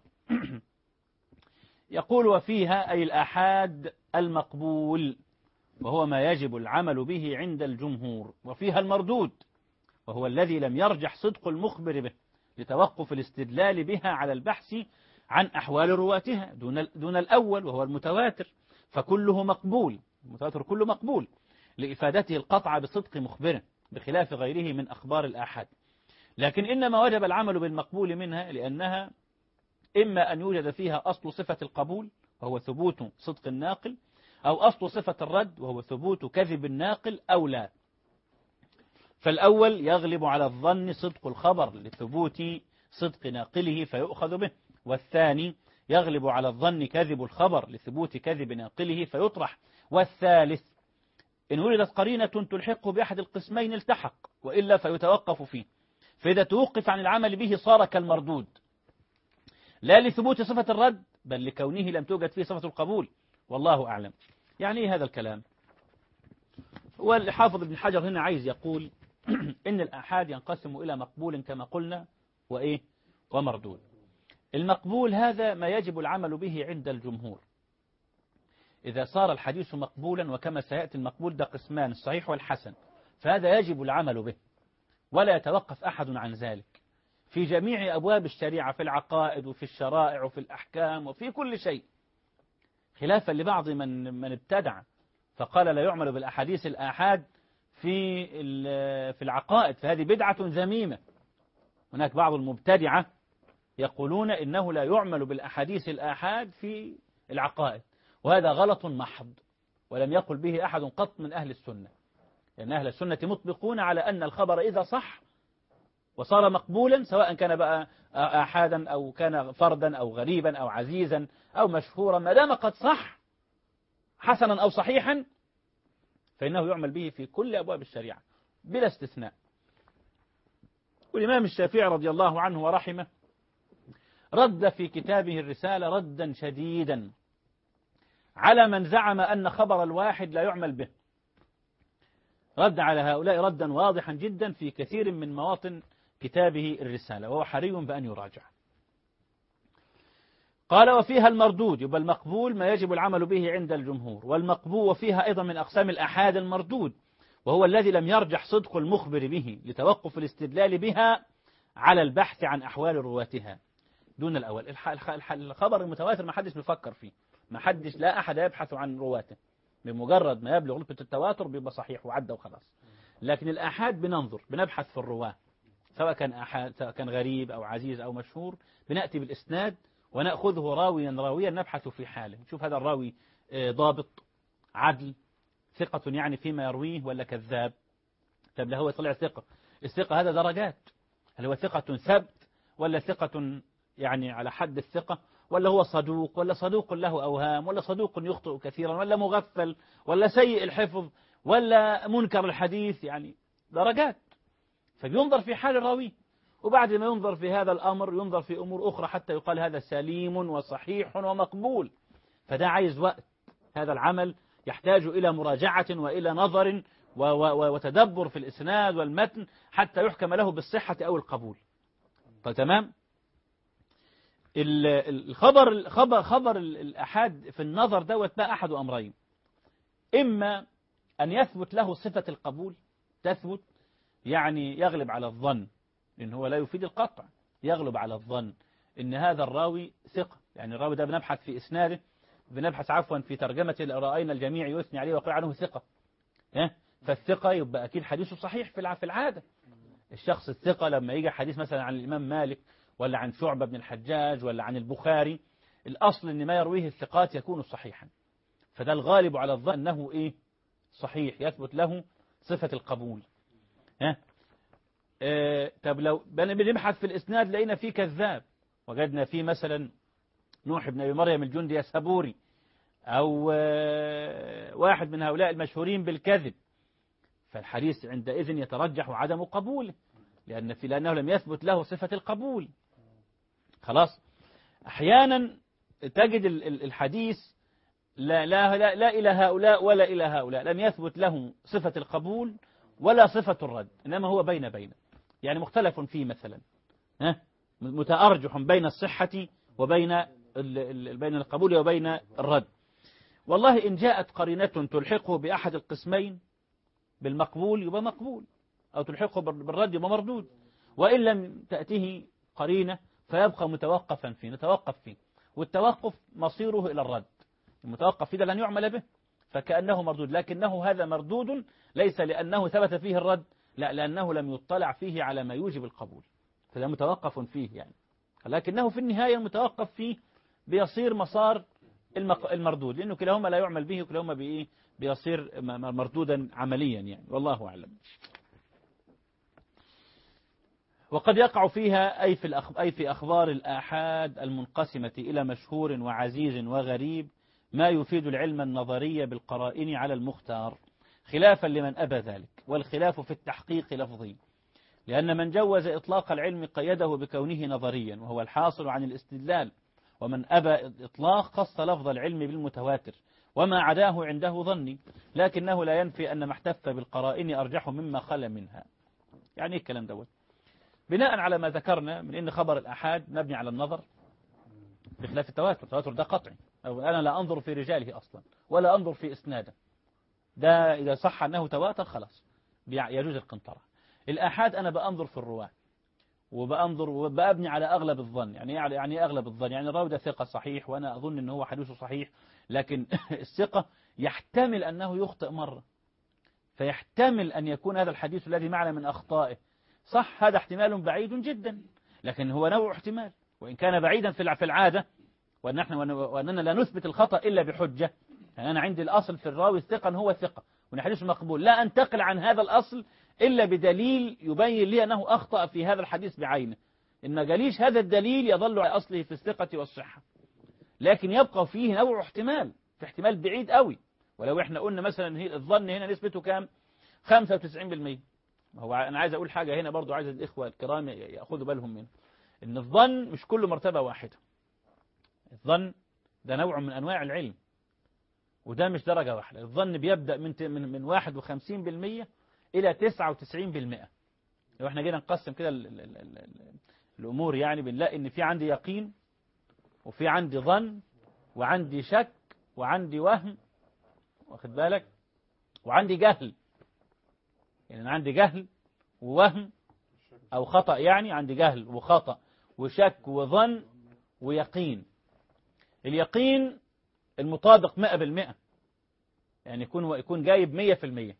يقول وفيها أي الآحاد المقبول وهو ما يجب العمل به عند الجمهور. وفيها المردود وهو الذي لم يرجح صدق المخبر به لتوقف الاستدلال بها على البحث عن أحوال رواتها دون الأول وهو المتواتر، فكله مقبول. المتواتر كله مقبول لإفادته القطع بصدق مخبره بخلاف غيره من أخبار الآحاد. لكن إنما وجب العمل بالمقبول منها لأنها إما أن يوجد فيها أصل صفة القبول وهو ثبوت صدق الناقل، أو أصل صفة الرد وهو ثبوت كذب الناقل أو لا. فالأول يغلب على الظن صدق الخبر لثبوت صدق ناقله فيؤخذ به، والثاني يغلب على الظن كذب الخبر لثبوت كذب ناقله فيطرح، والثالث إن وجدت قرينة تلحقه بأحد القسمين التحق، وإلا فيتوقف فيه. فإذا توقف عن العمل به صار كالمردود، لا لثبوت صفة الرد بل لكونه لم توجد فيه صفة القبول. والله أعلم. يعني إيه هذا الكلام؟ والحافظ ابن حجر هنا عايز يقول إن الآحاد ينقسم إلى مقبول كما قلنا ومردود. المقبول هذا ما يجب العمل به عند الجمهور. إذا صار الحديث مقبولا، وكما سيأتي المقبول ده قسمان الصحيح والحسن، فهذا يجب العمل به ولا يتوقف أحد عن ذلك في جميع أبواب الشريعة، في العقائد وفي الشرائع وفي الأحكام وفي كل شيء، خلافا لبعض من ابتدع فقال لا يعمل بالأحاديث الآحاد في العقائد، فهذه بدعة ذميمة. هناك بعض المبتدعة يقولون إنه لا يعمل بالأحاديث الآحاد في العقائد، وهذا غلط محض ولم يقل به أحد قط من أهل السنة. لأن أهل السنة مطبقون على أن الخبر إذا صح وصار مقبولا، سواء كان بقى آحادا أو كان فردا أو غريبا أو عزيزا أو مشهورا، ما دام قد صح حسنا أو صحيحا فإنه يعمل به في كل أبواب الشريعة بلا استثناء. والإمام الشافعي رضي الله عنه ورحمه رد في كتابه الرسالة ردا شديدا على من زعم أن خبر الواحد لا يعمل به. رد على هؤلاء ردا واضحا جدا في كثير من مواطن كتابه الرسالة، وهو حري بأن يراجع. قال وفيها المردود، يبقى المقبول ما يجب العمل به عند الجمهور، والمقبول وفيها أيضا من أقسام الآحاد المردود وهو الذي لم يرجح صدق المخبر به لتوقف الاستدلال بها على البحث عن أحوال رواتها دون الأول. الخبر المتواتر ما حدش بيفكر فيه، لا أحد يبحث عن رواته، بمجرد ما يبلغ رتبة التواتر بيبقى صحيح وعدى وخلاص. لكن الآحاد بنبحث في الرواه، سواء كان آحاد سواء كان غريب أو عزيز أو مشهور، بنأتي بالإسناد ونأخذه راويا راويا نبحث في حاله، نشوف هذا الراوي ضابط عدل ثقة يعني فيما يرويه ولا كذاب. طب لا هو طلع ثقة، الثقة هذا درجات، هل هو ثقة ثبت ولا ثقة يعني على حد الثقة، ولا هو صدوق ولا صدوق له أوهام ولا صدوق يخطئ كثيرا ولا مغفل ولا سيء الحفظ ولا منكر الحديث، يعني درجات. فبينظر في حال الراوي، وبعد ما ينظر في هذا الأمر ينظر في أمور أخرى حتى يقال هذا سليم وصحيح ومقبول. فده عايز وقت، هذا العمل يحتاج إلى مراجعة وإلى نظر وتدبر في الإسناد والمتن حتى يحكم له بالصحة أو القبول. فتمام. خبر الأحاد في النظر دوت بقى أحد أمرين، إما أن يثبت له صفة القبول، تثبت يعني يغلب على الظن، لأن هو لا يفيد القطع، يغلب على الظن إن هذا الراوي ثقة، يعني الراوي ده بنبحث في إسناده، بنبحث عفوا في ترجمة رأينا الجميع يثني عليه ويقول عنه ثقة، فالثقة يبقى أكيد حديثه صحيح في العادة. الشخص الثقة لما يجي حديث مثلا عن الإمام مالك ولا عن شعبة بن الحجاج ولا عن البخاري، الأصل أن ما يرويه الثقات يكون صحيحا، فده الغالب على الظن أنه إيه؟ صحيح، يثبت له صفة القبول. طب لو بنبحث في الإسناد لقينا فيه كذاب، وجدنا فيه مثلا نوح بن أبي مريم الجندي السبوري أو واحد من هؤلاء المشهورين بالكذب، فالحديث عندئذ يترجح عدم قبوله لأنه لم يثبت له صفة القبول. خلاص. أحيانا تجد الحديث لا إلى هؤلاء ولا إلى هؤلاء، لم يثبت له صفة القبول ولا صفة الرد، إنما هو بين يعني مختلف فيه مثلا، متأرجح بين الصحة وبين بين القبول وبين الرد. والله إن جاءت قرينة تلحقه بأحد القسمين بالمقبول يبقى مقبول، أو تلحقه بالرد يبقى مردود، وإن لم تأته قرينة فيبقى متوقفا فيه، نتوقف فيه، والتوقف مصيره إلى الرد، المتوقف فيه لن يعمل به فكأنه مردود، لكنه هذا مردود ليس لأنه ثبت فيه الرد، لا، لأنه لم يطلع فيه على ما يوجب القبول، فده متوقف فيه يعني، لكنه في النهاية المتوقف فيه بيصير مسار المردود، لأنه كلاهما لا يعمل به وكلاهما بيصير مردودا عمليا يعني، والله أعلم. وقد يقع فيها أي في أخبار الآحاد المنقسمة إلى مشهور وعزيز وغريب ما يفيد العلم النظري بالقرائن على المختار، خلافا لمن أبى ذلك، والخلاف في التحقيق لفظي، لأن من جوز إطلاق العلم قيده بكونه نظريا وهو الحاصل عن الاستدلال، ومن أبى إطلاق خص لفظ العلم بالمتواتر وما عداه عنده ظني، لكنه لا ينفي أن ما احتف بالقرائن أرجح مما خلا منها. يعني الكلام دوت بناء على ما ذكرنا من أن خبر الأحاد مبني على النظر بخلاف التواتر، التواتر ده قطعي، أو أنا لا أنظر في رجاله أصلا ولا أنظر في إسناده، ده إذا صح أنه تواتر خلاص يجوز القنطرة. الآحاد أنا بأنظر في الرواة وبأنظر وبأبني على أغلب الظن، يعني أغلب الظن، يعني الراوي ده ثقة صحيح وأنا أظن أنه هو حديثه صحيح، لكن الثقة يحتمل أنه يخطئ مرة، فيحتمل أن يكون هذا الحديث الذي معنا من أخطائه صح، هذا احتمال بعيد جدا، لكن هو نوع احتمال وإن كان بعيدا في العادة، وأننا لا نثبت الخطأ إلا بحجة. يعني أنا عندي الأصل في الراوي الثقة هو ثقة وإن حديثه مقبول، لا أنتقل عن هذا الأصل إلا بدليل يبين لي أنه أخطأ في هذا الحديث بعينه، إن ما جاليش هذا الدليل يظل على أصله في الثقة والصحة، لكن يبقى فيه نوع احتمال، في احتمال بعيد قوي. ولو احنا قلنا مثلا الظن هنا نسبته كام؟ 95%. هو أنا عايز أقول حاجة هنا برضو، عايز الإخوة الكرام يأخذوا بالهم منه، إن الظن مش كله مرتبة واحدة، الظن ده نوع من أنواع العلم، وده مش درجة واحدة. الظن بيبدأ من 51% إلى 99%. لو احنا جينا نقسم كده الأمور، يعني بنلاقي إن في عندي يقين وفي عندي ظن وعندي شك وعندي وهم، واخد بالك، وعندي جهل، يعني أنا عندي جهل ووهم أو خطأ، يعني عندي جهل وخطأ وشك وظن ويقين. اليقين المطابق 100%، يعني يكون جايب 100%،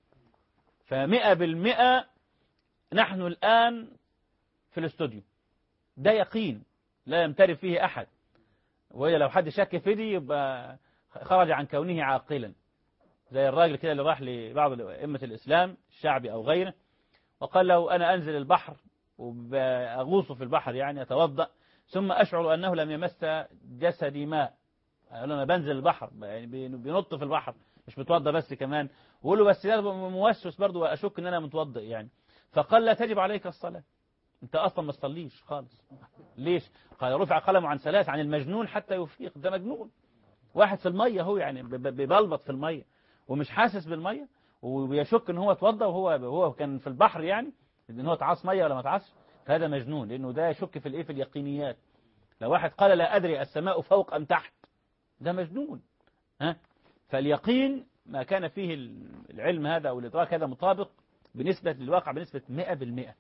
ف100% نحن الآن في الاستوديو، ده يقين لا يمتري فيه أحد، وهي لو حد شك في دي يبقى خرج عن كونه عاقلا، زي الراجل كده اللي راح لبعض أئمة الإسلام الشعبي أو غيره وقال له أنا أنزل البحر وأغوص في البحر يعني أتوضأ ثم أشعر أنه لم يمس جسدي ماء. قال له أنا بنزل البحر يعني بينط في البحر مش متوضأ بس كمان، وقول له بس ده موسوس برضه وأشك أن أنا متوضأ يعني. فقال لا تجب عليك الصلاة، أنت أصلا ما تصليش خالص. ليش؟ قال رفع قلمه عن ثلاث، عن المجنون حتى يفيق. ده مجنون، واحد في المية هو يعني بيبلبط في المية ومش حاسس بالمية وبيشك ان هو اتوضى وهو كان في البحر يعني ان هو تعاص مية ولا ما تعاصش. فهذا مجنون، لانه ده يشك في الايه، في اليقينيات. لو واحد قال لا ادري السماء فوق ام تحت، ده مجنون. ها، فاليقين ما كان فيه العلم هذا او الادراك هذا مطابق بنسبة للواقع بنسبة 100%.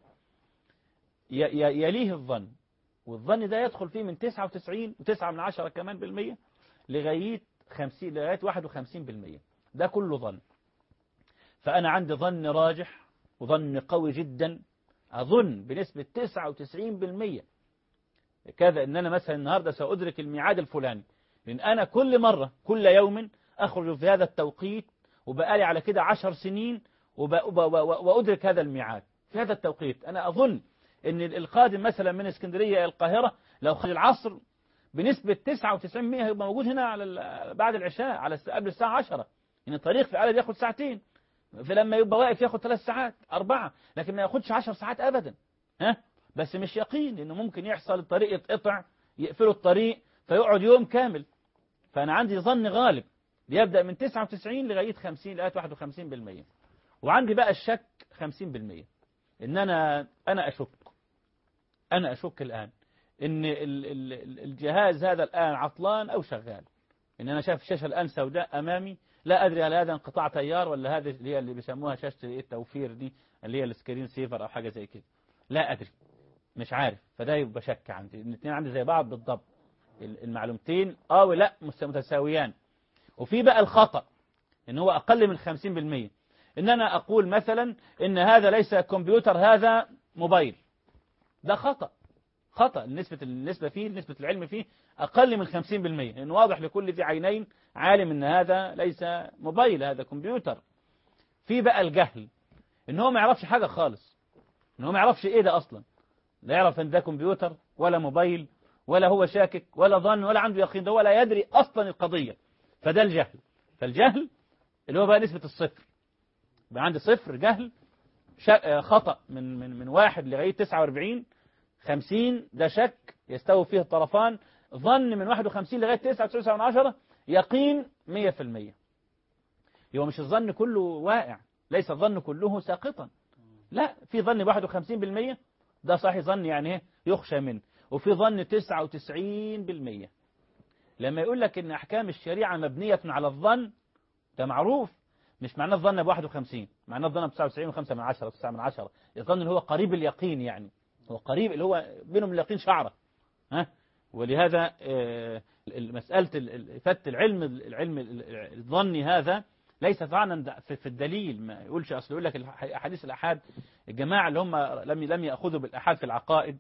يليه الظن، والظن ده يدخل فيه من 99.9 كمان بالمية لغاية 51%. ده كله ظن. فأنا عندي ظن راجح وظن قوي جدا، أظن بنسبة 99% كذا إن أنا مثلا النهاردة سأدرك الميعاد الفلاني، لأن أنا كل مرة كل يوم أخرج في هذا التوقيت وبقالي على كده 10 سنين وأدرك هذا الميعاد في هذا التوقيت. أنا أظن إن القادم مثلا من اسكندرية إلى القاهرة لو خرج العصر بنسبة 99% هيبقى موجود هنا على بعد العشاء على قبل الساعة 10. إن الطريق في العالم ياخد ساعتين، فلما يبقى واقف ياخد 3 ساعات 4، لكن ما ياخدش 10 ساعات أبدا. ها، بس مش يقين، إنه ممكن يحصل الطريق يتقطع، يقفلوا الطريق فيقعد يوم كامل. فأنا عندي ظن غالب بيبدأ من 99 لغاية 50 لغاية 51%. وعندي بقى الشك 50%، إن أنا أشك الآن إن الجهاز هذا الآن عطلان أو شغال. إن أنا شايف الشاشة الآن سوداء أمامي، لا أدري هل هذا انقطاع تيار ولا هذه اللي هي اللي بيسموها شاشة التوفير دي اللي هي السكرين سيفر أو حاجة زي كده، لا أدري مش عارف. فده يبقى شك عندي. الاثنين عندي زي بعض بالضبط، المعلومتين ولا متساويان. وفي بقى الخطأ إن هو أقل من 50%، إن أنا أقول مثلا إن هذا ليس كمبيوتر هذا موبايل. ده خطأ. النسبة فيه، نسبة العلم فيه أقل من 50%، لأنه واضح لكل ذي عينين عالم إن هذا ليس موبايل، هذا كمبيوتر. في بقى الجهل، إن هو ما يعرفش حاجة خالص، إن هو ما يعرفش إيه ده أصلا، لا يعرف إن ده كمبيوتر ولا موبايل ولا هو شاكك ولا ظن ولا عنده يقين، ده ولا يدري أصلا القضية. فده الجهل. فالجهل اللي هو بقى نسبة الصفر، بقى عندي صفر جهل، خطأ من 1 لغاية 49. 50 ده شك يستوي فيه الطرفان، ظن من 51 لغاية 9.9، يقين 100%. يبقى مش الظن كله واقع، ليس الظن كله ساقطا، لا، في ظن 51% ده صحيح ظن يعني يخشى منه، وفي ظن 99%. لما يقول لك ان احكام الشريعة مبنية على الظن، ده معروف، مش معناه الظن ب51، معناه الظن ب99.5 9. الظن اللي هو قريب اليقين، يعني هو قريب اللي هو بينهم اليقين شعرة. ها، ولهذا مسألة فت العلم الظني هذا ليس طعنا في الدليل. ما يقولش أصل يقول لك حديث الأحاد، الجماعة اللي هم لم يأخذوا بالأحاد في العقائد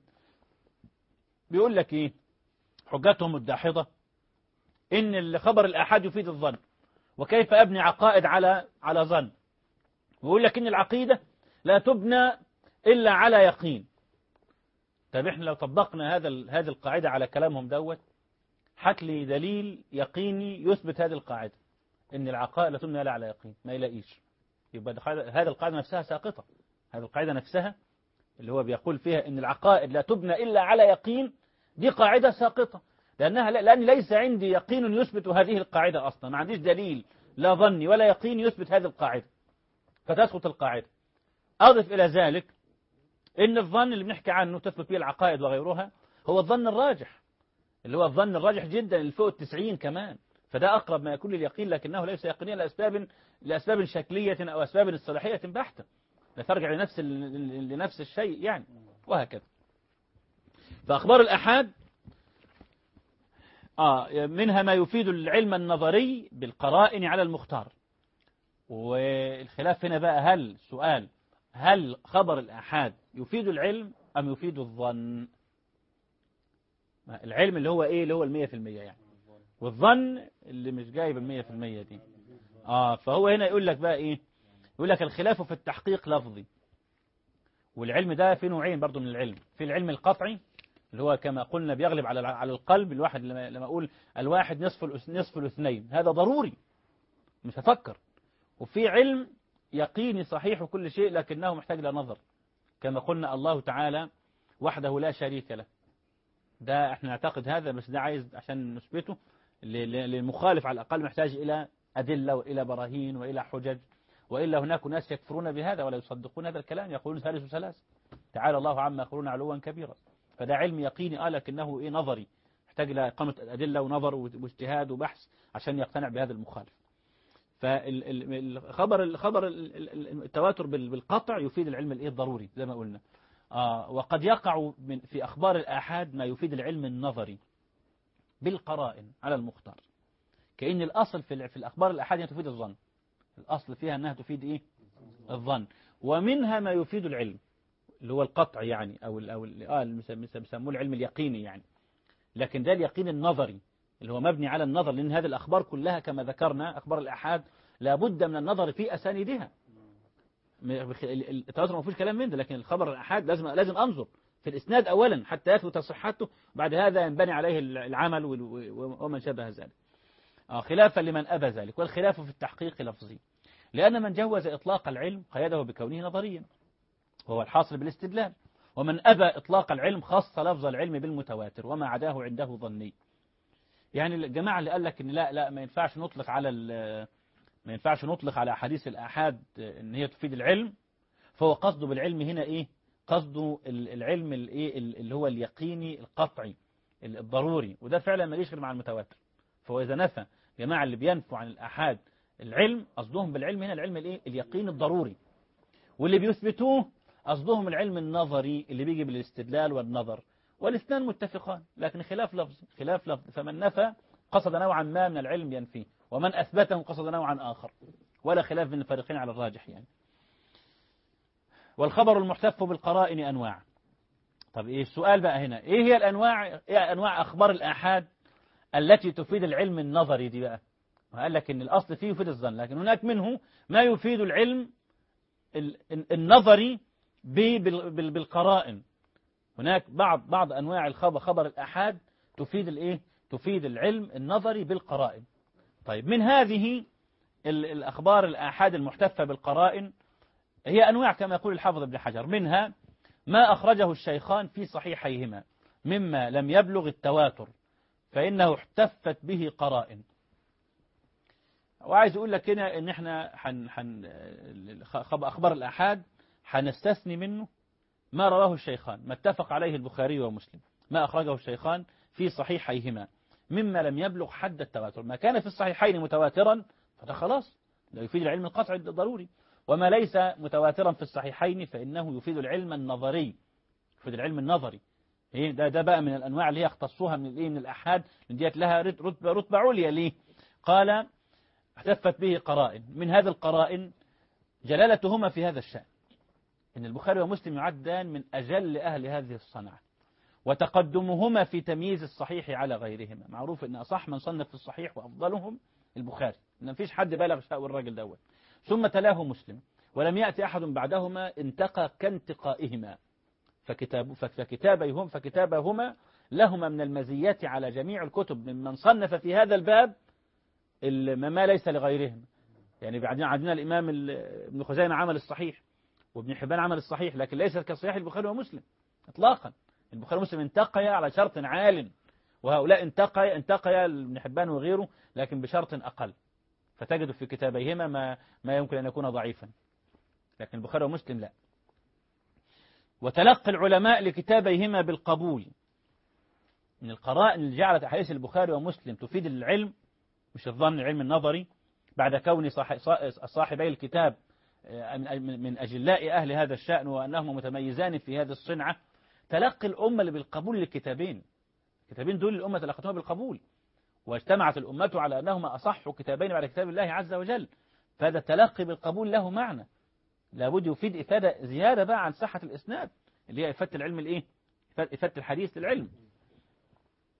بيقول لك إيه حجتهم الداحضة، إن الخبر الأحاد يفيد الظن، وكيف أبني عقائد على ظن، ويقول لك إن العقيدة لا تبنى إلا على يقين. طب إحنا لو طبقنا هذه القاعدة على كلامهم دوت، حك لي دليل يقيني يثبت هذه القاعدة، إن العقائد لا تبنى إلا على يقين، ما يلاقيش. يبقى هذه القاعدة نفسها ساقطة. هذه القاعدة نفسها اللي هو بيقول فيها إن العقائد لا تبنى إلا على يقين، دي قاعدة ساقطة، لأن ليس عندي يقين يثبت هذه القاعدة أصلا، ما عنديش دليل لا ظني ولا يقين يثبت هذه القاعدة، فتسقط القاعدة. أضف إلى ذلك إن الظن اللي بنحكي عنه تثبت به العقائد وغيرها هو الظن الراجح، اللي هو الظن الراجح جدا اللي فوق 90 كمان، فده أقرب ما يكون لليقين، لكنه ليس يقينيا لأسباب شكلية أو أسباب اصطلاحية بحتة، لا ترجع لنفس الشيء يعني، وهكذا. فأخبار الأحاد منها ما يفيد العلم النظري بالقرائن على المختار. والخلاف هنا بقى هل خبر الأحاد يفيد العلم أم يفيد الظن؟ العلم اللي هو إيه، اللي هو 100% يعني، والظن اللي مش جايب 100% دي. فهو هنا يقول لك بقى إيه، يقول لك الخلاف في التحقيق لفظي. والعلم ده في نوعين برضو من العلم، في العلم القطعي اللي هو كما قلنا بيغلب على القلب. الواحد لما أقول الواحد نصف الاثنين، هذا ضروري مش هفكر. وفي علم يقيني صحيح وكل شيء لكنه محتاج إلى نظر، كما قلنا الله تعالى وحده لا شريك له. ده احنا نعتقد هذا، بس ده عايز عشان نثبته للمخالف على الأقل محتاج إلى أدلة وإلى براهين وإلى حجج، وإلا هناك ناس يكفرون بهذا ولا يصدقون هذا الكلام، يقولون ثالث ثلاث، تعالى الله عما يقولون علوا كبيرا. فده علم يقيني لكنه إيه، نظري، يحتاج إلى إقامة أدلة ونظر واجتهاد وبحث عشان يقتنع بهذا المخالف. فالخبر التواتر بالقطع يفيد العلم الإيه الضروري زي ما قلنا. وقد يقع في أخبار الآحاد ما يفيد العلم النظري بالقرائن على المختار، كأن الأصل في الأخبار الآحاد أنها تفيد الظن، الأصل فيها أنها تفيد إيه الظن، ومنها ما يفيد العلم اللي هو القطع يعني، أو بيسموه العلم اليقيني يعني. لكن ده اليقين النظري اللي هو مبني على النظر، لأن هذه الأخبار كلها كما ذكرنا أخبار الآحاد لابد من النظر في أسانيدها. التواتر ما فيش كلام من ده، لكن الخبر الآحاد لازم أنظر في الإسناد أولا حتى يثبت صحته، بعد هذا ينبني عليه العمل ومن شابه ذلك. خلافا لمن أبى ذلك. والخلاف في التحقيق لفظي، لأن من جوز إطلاق العلم قيده بكونه نظريا وهو الحاصل بالاستدلال، ومن أبى إطلاق العلم خص لفظ العلم بالمتواتر وما عداه عنده ظني. يعني الجماعة اللي قال لك إن لا ما ينفعش نطلق على أحاديث الآحاد إن هي تفيد العلم، فهو قصده بالعلم هنا إيه؟ قصده العلم الإيه اللي هو اليقيني القطعي الضروري، وده فعلا ما يجيش غير مع المتواتر. فهو إذا نفى جماعة اللي بينفوا عن الآحاد العلم، قصدهم بالعلم هنا العلم الإيه اليقين الضروري، واللي بيثبتوه قصدهم العلم النظري اللي بيجي بالاستدلال والنظر، والاثنان متفقان لكن خلاف لفظ. فمن نفى قصد نوعا ما من العلم ينفيه، ومن أثبته قصد نوعا آخر، ولا خلاف بين الفريقين على الراجح يعني. والخبر المحتف بالقرائن أنواع. طب إيه السؤال بقى هنا، إيه هي الأنواع، إيه أنواع أخبار الآحاد التي تفيد العلم النظري دي بقى؟ وقال لك إن الأصل فيه يفيد الظن، لكن هناك منه ما يفيد العلم النظري بالقرائن. هناك بعض أنواع خبر الآحاد تفيد الإيه؟ تفيد العلم النظري بالقرائن. طيب من هذه الأخبار الآحاد المحتفة بالقرائن هي أنواع كما يقول الحافظ ابن حجر، منها ما أخرجه الشيخان في صحيحيهما مما لم يبلغ التواتر فإنه احتفت به قرائن. وعايز أقول لك هنا إن إحنا أخبار الآحاد هنستثني منه ما رواه الشيخان، ما اتفق عليه البخاري ومسلم، ما أخرجه الشيخان في صحيحيهما مما لم يبلغ حد التواتر. ما كان في الصحيحين متواترا فده خلاص لا يفيد العلم القطعي الضروري، وما ليس متواترا في الصحيحين فإنه يفيد العلم النظري، يفيد العلم النظري. إيه ده بقى من الأنواع اللي هي اختصوها من الآحاد، من ديت لها رتبة عليا. ليه؟ قال احتفت به قرائن، من هذا القرائن جلالتهما في هذا الشأن، إن البخاري ومسلم يعدان من أجل أهل هذه الصنعة، وتقدمهما في تمييز الصحيح على غيرهما. معروف أن أصح من صنف في الصحيح وأفضلهم البخاري، إن مفيش حد بالغ شاء الراجل دوت. ثم تلاه مسلم، ولم يأتي أحد بعدهما انتقى كانتقائهما، فكتابهما لهما من المزيات على جميع الكتب ممن صنف في هذا الباب ما ليس لغيرهم. يعني بعدين عندنا الإمام ابن خزيمة عمل الصحيح، وابن حبان عمل الصحيح، لكن ليس كصحيح البخاري ومسلم إطلاقا. البخاري ومسلم انتقيا على شرط عال، وهؤلاء انتقيا ابن حبان وغيره لكن بشرط أقل، فتجد في كتابيهما ما يمكن أن يكون ضعيفا، لكن البخاري ومسلم لا. وتلقي العلماء لكتابيهما بالقبول من القرائن اللي جعلت أحاديث البخاري ومسلم تفيد العلم مش الظن، العلم النظري، بعد كون صاحبي الكتاب من أجلاء أهل هذا الشأن وأنهم متميزان في هذه الصنعة. تلقي الأمة بالقبول للكتابين، الكتابين دول الأمة تلقتهم بالقبول، واجتمعت الأمة على أنهما أصح كتابين بعد كتاب الله عز وجل. فهذا التلقي بالقبول له معنى، لابد يفيد إفادة زيادة بقى عن صحة الإسناد اللي هي إفادة العلم الإيه؟ إفادة الحديث للعلم.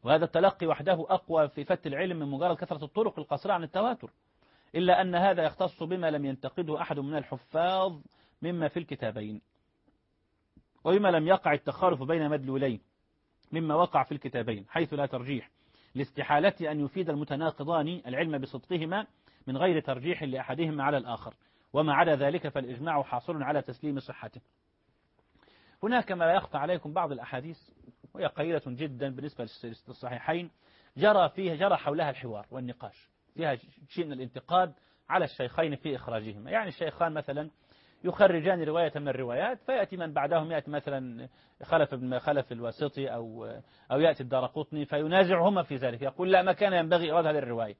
وهذا التلقي وحده أقوى في فت العلم من مجرد كثرة الطرق القاصرة عن التواتر، إلا أن هذا يختص بما لم ينتقده أحد من الحفاظ مما في الكتابين، وبما لم يقع التخالف بين مدلولين مما وقع في الكتابين، حيث لا ترجيح لاستحالة أن يفيد المتناقضان العلم بصدقهما من غير ترجيح لأحدهما على الآخر، وما عدا ذلك فالإجماع حاصل على تسليم صحته. هناك ما لا يخفى عليكم بعض الأحاديث، وهي قليلة جدا بالنسبة للصحيحين، جرى حولها الحوار والنقاش، فيها شيء من الانتقاد على الشيخين في إخراجهما. يعني الشيخان مثلا يخرجان رواية من الروايات، فيأتي من بعدهم يأتي مثلا خلف الواسطي أو يأتي الدارقطني فينازعهما في ذلك، يقول لا، ما كان ينبغي إيراد هذه الرواية.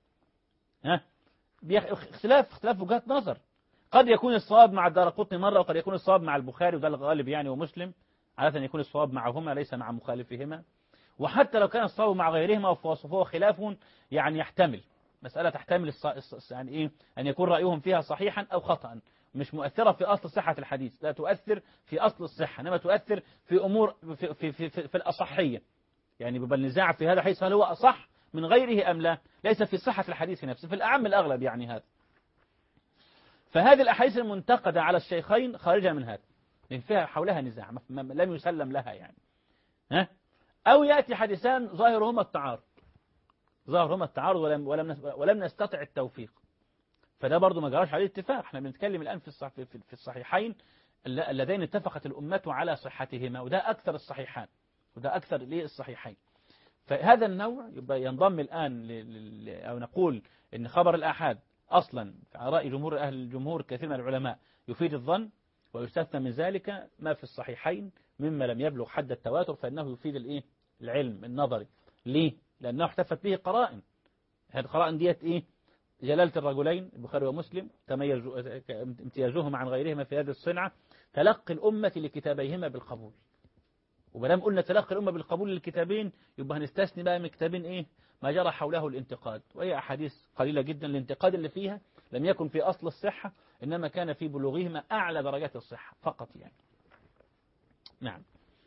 اختلاف وجهات نظر، قد يكون الصواب مع الدارقطني مرة، وقد يكون الصواب مع البخاري، وده الغالب يعني، ومسلم عادة يكون الصواب معهما ليس مع مخالفهما. وحتى لو كان الصواب مع غيرهما فهو خلاف يعني يحتمل، مسألة تحتمل يعني إيه، أن يكون رأيهم فيها صحيحا أو خطأ، مش مؤثرة في أصل صحة الحديث، لا تؤثر في أصل الصحة، إنما تؤثر في أمور في الأصحية. يعني بيبقى النزاع في هذا حيث هل هو أصح من غيره أم لا، ليس في صحة الحديث نفسه، في الأعم الأغلب يعني هذا. فهذه الأحاديث المنتقدة على الشيخين خارجة من هذا، لأن فيها حولها نزاع لم يسلم لها يعني. أو يأتي حديثان ظاهرهما التعارض ولم نستطع التوفيق، فده برضو ما جراش عليه اتفاق. احنا بنتكلم الآن في الصحيحين اللذين اتفقت الأمة على صحتهما، وده أكثر الصحيحان، وده أكثر للصحيحين. فهذا النوع يبقى ينضم الآن أو نقول إن خبر الآحاد أصلا على رأي الجمهور كثير من العلماء يفيد الظن، ويستثنى من ذلك ما في الصحيحين مما لم يبلغ حد التواتر، فإنه يفيد العلم النظري. ليه؟ لأنه احتفت به قرائن. هذه القرائن ديت جلالة الرجلين البخاري ومسلم، امتيازهما عن غيرهما في هذه الصنعة، تلقي الأمة لكتابيهما بالقبول. وبلام قلنا تلقي الأمة بالقبول للكتابين، يبقى هنستثني بقى من كتابين ما جرى حوله الانتقاد، وهي أحاديث قليلة جدا. الانتقاد اللي فيها لم يكن في أصل الصحة، إنما كان في بلوغهما أعلى درجات الصحة فقط يعني. نعم.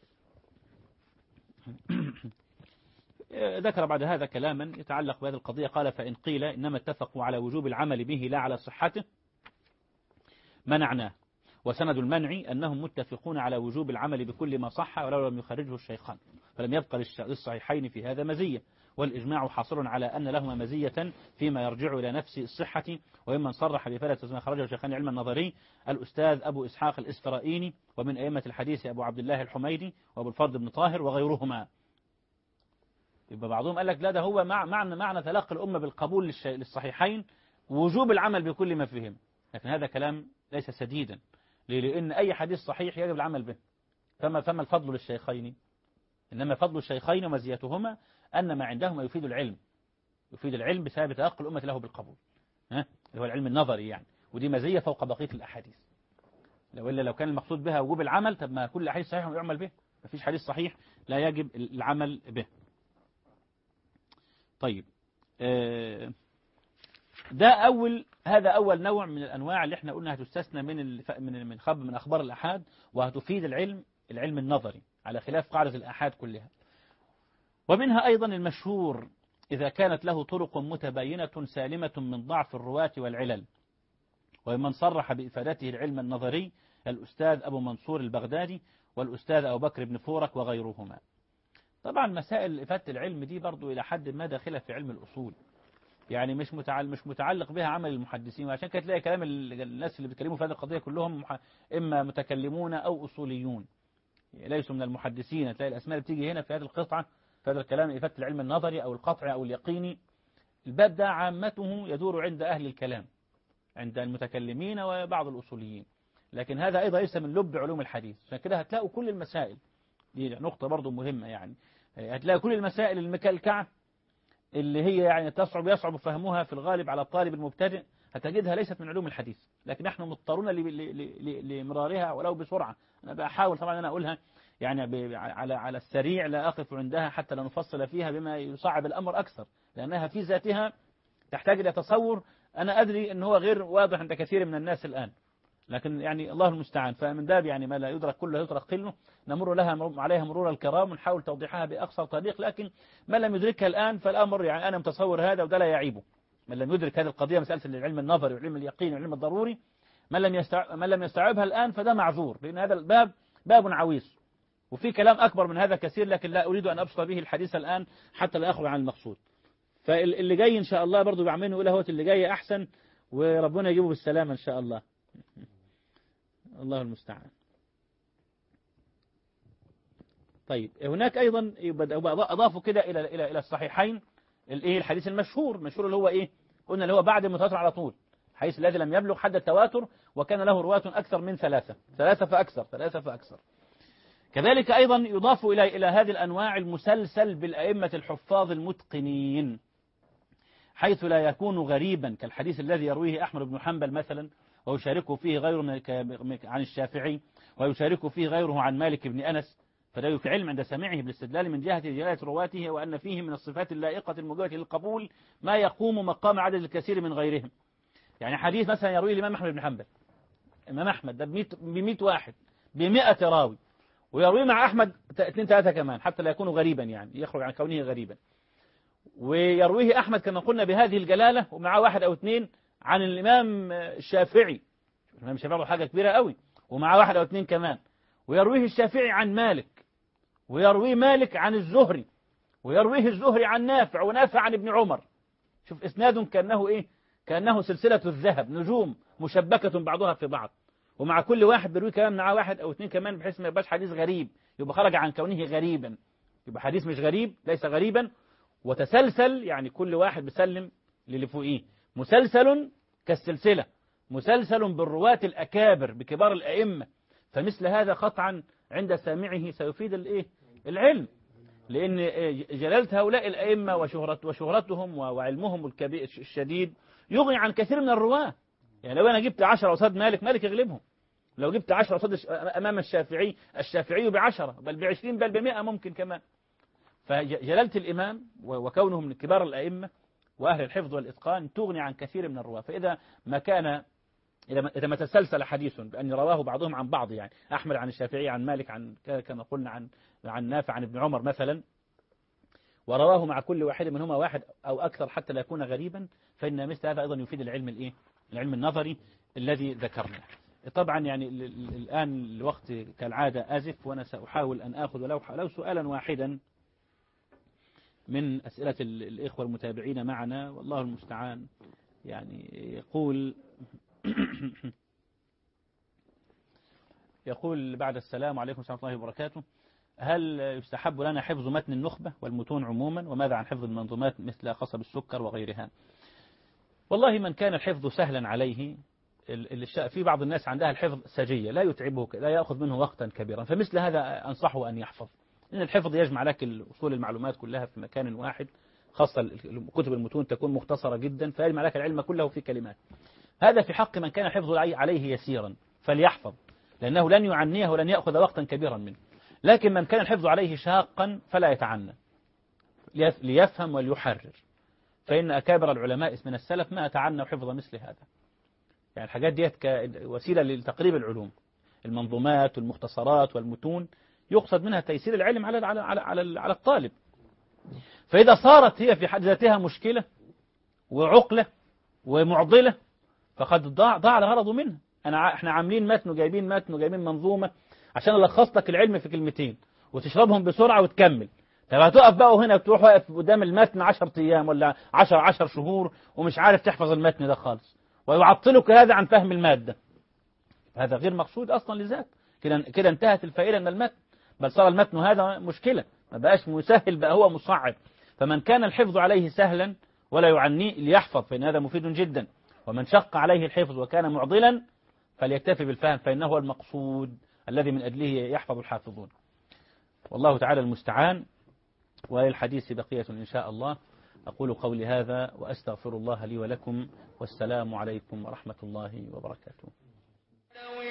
ذكر بعد هذا كلاما يتعلق بهذه القضية، قال: فإن قيل إنما اتفقوا على وجوب العمل به لا على صحته منعناه، وسند المنع أنهم متفقون على وجوب العمل بكل ما صح ولو لم يخرجه الشيخان، فلم يبقى للصحيحين في هذا مزية، والإجماع حاصل على أن لهما مزية فيما يرجع إلى نفس الصحة. وممن صرح بفلة ما خرجه الشيخان علما نظري الأستاذ أبو إسحاق الإسفرائيني، ومن أئمة الحديث أبو عبد الله الحميدي وأبو الفرد بن طاهر وغيرهما. يبقى بعضهم قال لك لا، ده هو معنى تلقي الأمة بالقبول للصحيحين وجوب العمل بكل ما فيهم، لكن هذا كلام ليس سديدا، لأن أي حديث صحيح يجب العمل به. فما الفضل للشيخين؟ إنما فضل الشيخين ومزيتهما أن ما عندهما يفيد العلم بسبب تلقي الأمة له بالقبول، اللي هو العلم النظري يعني، ودي مزية فوق بقية الأحاديث. لو كان المقصود بها وجوب العمل، طب ما كل حديث صحيح يعمل به، ما فيش حديث صحيح لا يجب العمل به. طيب، هذا أول نوع من الأنواع اللي احنا قلنا هتستثنى من أخبار الآحاد، وهتفيد العلم النظري على خلاف قاعدة الآحاد كلها. ومنها أيضا المشهور إذا كانت له طرق متباينة سالمة من ضعف الرواة والعلل. ومن صرح بإفادته العلم النظري الأستاذ أبو منصور البغدادي والأستاذ أبو بكر بن فورك وغيرهما. طبعا مسائل إفادة العلم دي برضو إلى حد ما داخلة في علم الأصول، يعني مش متعلق بها عمل المحدثين، وعشان كده تلاقي كلام الناس اللي بيتكلموا في هذه القضية كلهم إما متكلمون أو أصوليون، ليسوا من المحدثين. تلاقي الأسماء اللي بتيجي هنا في هذه القطعة في هذا الكلام إفادة العلم النظري أو القطعي أو اليقيني، الباب ده عامته يدور عند أهل الكلام، عند المتكلمين وبعض الأصوليين، لكن هذا أيضا ليس من لب علوم الحديث. عشان كده هتلاقوا كل المسائل دي نقطة برضو مهمة، يعني هتلاقي كل المسائل المكلكعة اللي هي يعني يصعب فهمها في الغالب على الطالب المبتدئ، هتجدها ليست من علوم الحديث، لكن نحن مضطرون لمرارها ولو بسرعة. أنا بحاول طبعا أنا أقولها يعني على السريع، لا أقف عندها حتى لا نفصل فيها بما يصعب الأمر أكثر، لأنها في ذاتها تحتاج إلى تصور أنا أدري أنه هو غير واضح عند كثير من الناس الآن. لكن يعني الله المستعان. فمن باب يعني ما لا يدرك كله يترك قله، نمر لها عليها مرور الكرام ونحاول توضيحها بأقصر طريق. لكن من لم يدركها الآن فالأمر يعني أنا متصور هذا وده لا يعيبه. من لم يدرك هذه القضية، مسألة العلم النظري والعلم اليقيني والعلم الضروري، من لم يستوعبها الآن فده معذور، لأن هذا الباب باب عويص وفي كلام أكبر من هذا كثير، لكن لا أريد أن أبسط به الحديث الآن حتى لا أخرج عن المقصود. فاللي جاي إن شاء الله برضو بعمله إلى هو اللي جاي أحسن، وربنا يجيبه بالسلامة إن شاء الله. الله المستعان. طيب هناك أيضا أضافوا كده إلى الصحيحين الحديث المشهور اللي هو إيه؟ قلنا اللي هو بعد المتواتر على طول، الحديث الذي لم يبلغ حد التواتر وكان له رواة أكثر من ثلاثة فأكثر. كذلك أيضا يضاف إلى هذه الأنواع المسلسل بالأئمة الحفاظ المتقنين، حيث لا يكون غريبا كالحديث الذي يرويه أحمد بن حنبل مثلا ويشاركه فيه غيره عن الشافعي، ويشاركه فيه غيره عن مالك بن أنس، فلا في علم عند سماعه بالاستدلال من جهة جلالة رواته، وأن فيه من الصفات اللائقة الموجبة للقبول ما يقوم مقام عدد الكثير من غيرهم. يعني حديث مثلا يرويه الإمام أحمد بن حنبل، الإمام أحمد ده ب100 واحد ب100 راوي، ويروي مع أحمد 2 3 كمان حتى لا يكون غريبا، يعني يخرج عن كونه غريبا. ويرويه أحمد كما قلنا بهذه الجلالة ومعه 1 أو 2 عن الإمام الشافعي، الإمام الشافعي له حاجة كبيرة قوي ومعه 1 أو 2 كمان. ويرويه الشافعي عن مالك، ويرويه مالك عن الزهري، ويرويه الزهري عن نافع، ونافع عن ابن عمر. شوف إسناد كأنه إيه؟ كأنه سلسلة الذهب، نجوم مشبكة بعضها في بعض، ومع كل واحد بيروي كمان معاه 1 أو 2 كمان، بحيث ما يبقاش حديث غريب، يبقى خرج عن كونه غريبا، يبقى حديث مش غريب، ليس غريبا وتسلسل، يعني كل واحد بيسلم للي فوقيه، مسلسل كالسلسلة، مسلسل بالرواة الأكابر بكبار الأئمة. فمثل هذا قطعا عند سامعه سيفيد العلم، لأن جلالة هؤلاء الأئمة وشهرتهم وعلمهم الشديد يغني عن كثير من الرواة. يعني لو أنا جبت 10 قصاد مالك يغلبهم، لو جبت 10 قصاد أمام الشافعي ب10 بل ب20 بل ب100 ممكن كمان. فجلالة الإمام وكونه من كبار الأئمة وأهل الحفظ والإتقان تغني عن كثير من الرواة. فإذا ما تسلسل حديث بأن رواه بعضهم عن بعض، يعني أحمد عن الشافعي عن مالك عن كما قلنا عن نافع عن ابن عمر مثلا، ورواه مع كل واحد منهما 1 أو أكثر حتى لا يكون غريبا، فإن مثل هذا أيضا يفيد العلم العلم النظري الذي ذكرناه. طبعا يعني الآن الوقت كالعادة آزف، وأنا سأحاول أن آخذ ولو سؤالا واحدا من أسئلة الإخوة المتابعين معنا، والله المستعان. يعني يقول بعد السلام عليكم ورحمة الله وبركاته: هل يستحب لنا حفظ متن النخبة والمتون عموما؟ وماذا عن حفظ المنظومات مثل قصب السكر وغيرها؟ والله من كان الحفظ سهلا عليه، في بعض الناس عندها الحفظ سجية لا يتعبه، لا يأخذ منه وقتا كبيرا، فمثل هذا أنصحه أن يحفظ، لأن الحفظ يجمع لك أصول المعلومات كلها في مكان واحد، خاصة كتب المتون تكون مختصرة جدا فيجمع لك العلم كله في كلمات. هذا في حق من كان الحفظ عليه يسيرا فليحفظ، لأنه لن يعنيه ولن يأخذ وقتا كبيرا منه. لكن من كان الحفظ عليه شاقا فلا يتعنى، ليفهم وليحرر، فإن أكابر العلماء من السلف ما تعنوا حفظ مثل هذا. يعني الحاجات دي كوسيلة لتقريب العلوم، المنظومات والمختصرات والمتون يقصد منها تيسير العلم على الطالب. فإذا صارت هي في حد ذاتها مشكلة وعقلة ومعضلة فقد ضاع الغرض منها. احنا عاملين متن وجايبين منظومة عشان ألخص لك العلم في كلمتين وتشربهم بسرعة وتكمل. طب هتقف بقى وهنا تروح واقف قدام المتن 10 أيام ولا 10 شهور ومش عارف تحفظ المتن ده خالص، ويعطلك هذا عن فهم المادة. هذا غير مقصود أصلا لذات، كده انتهت الفائدة من المتن، بل صار المتن هذا مشكلة، ما بقاش مسهل بقى هو مصعب. فمن كان الحفظ عليه سهلا ولا يعنيه ليحفظ، فإن هذا مفيد جدا. ومن شق عليه الحفظ وكان معضلا فليكتفي بالفهم، فإنه هو المقصود الذي من أجله يحفظ الحافظون. والله تعالى المستعان. وللحديث بقية إن شاء الله. أقول قولي هذا وأستغفر الله لي ولكم، والسلام عليكم ورحمة الله وبركاته.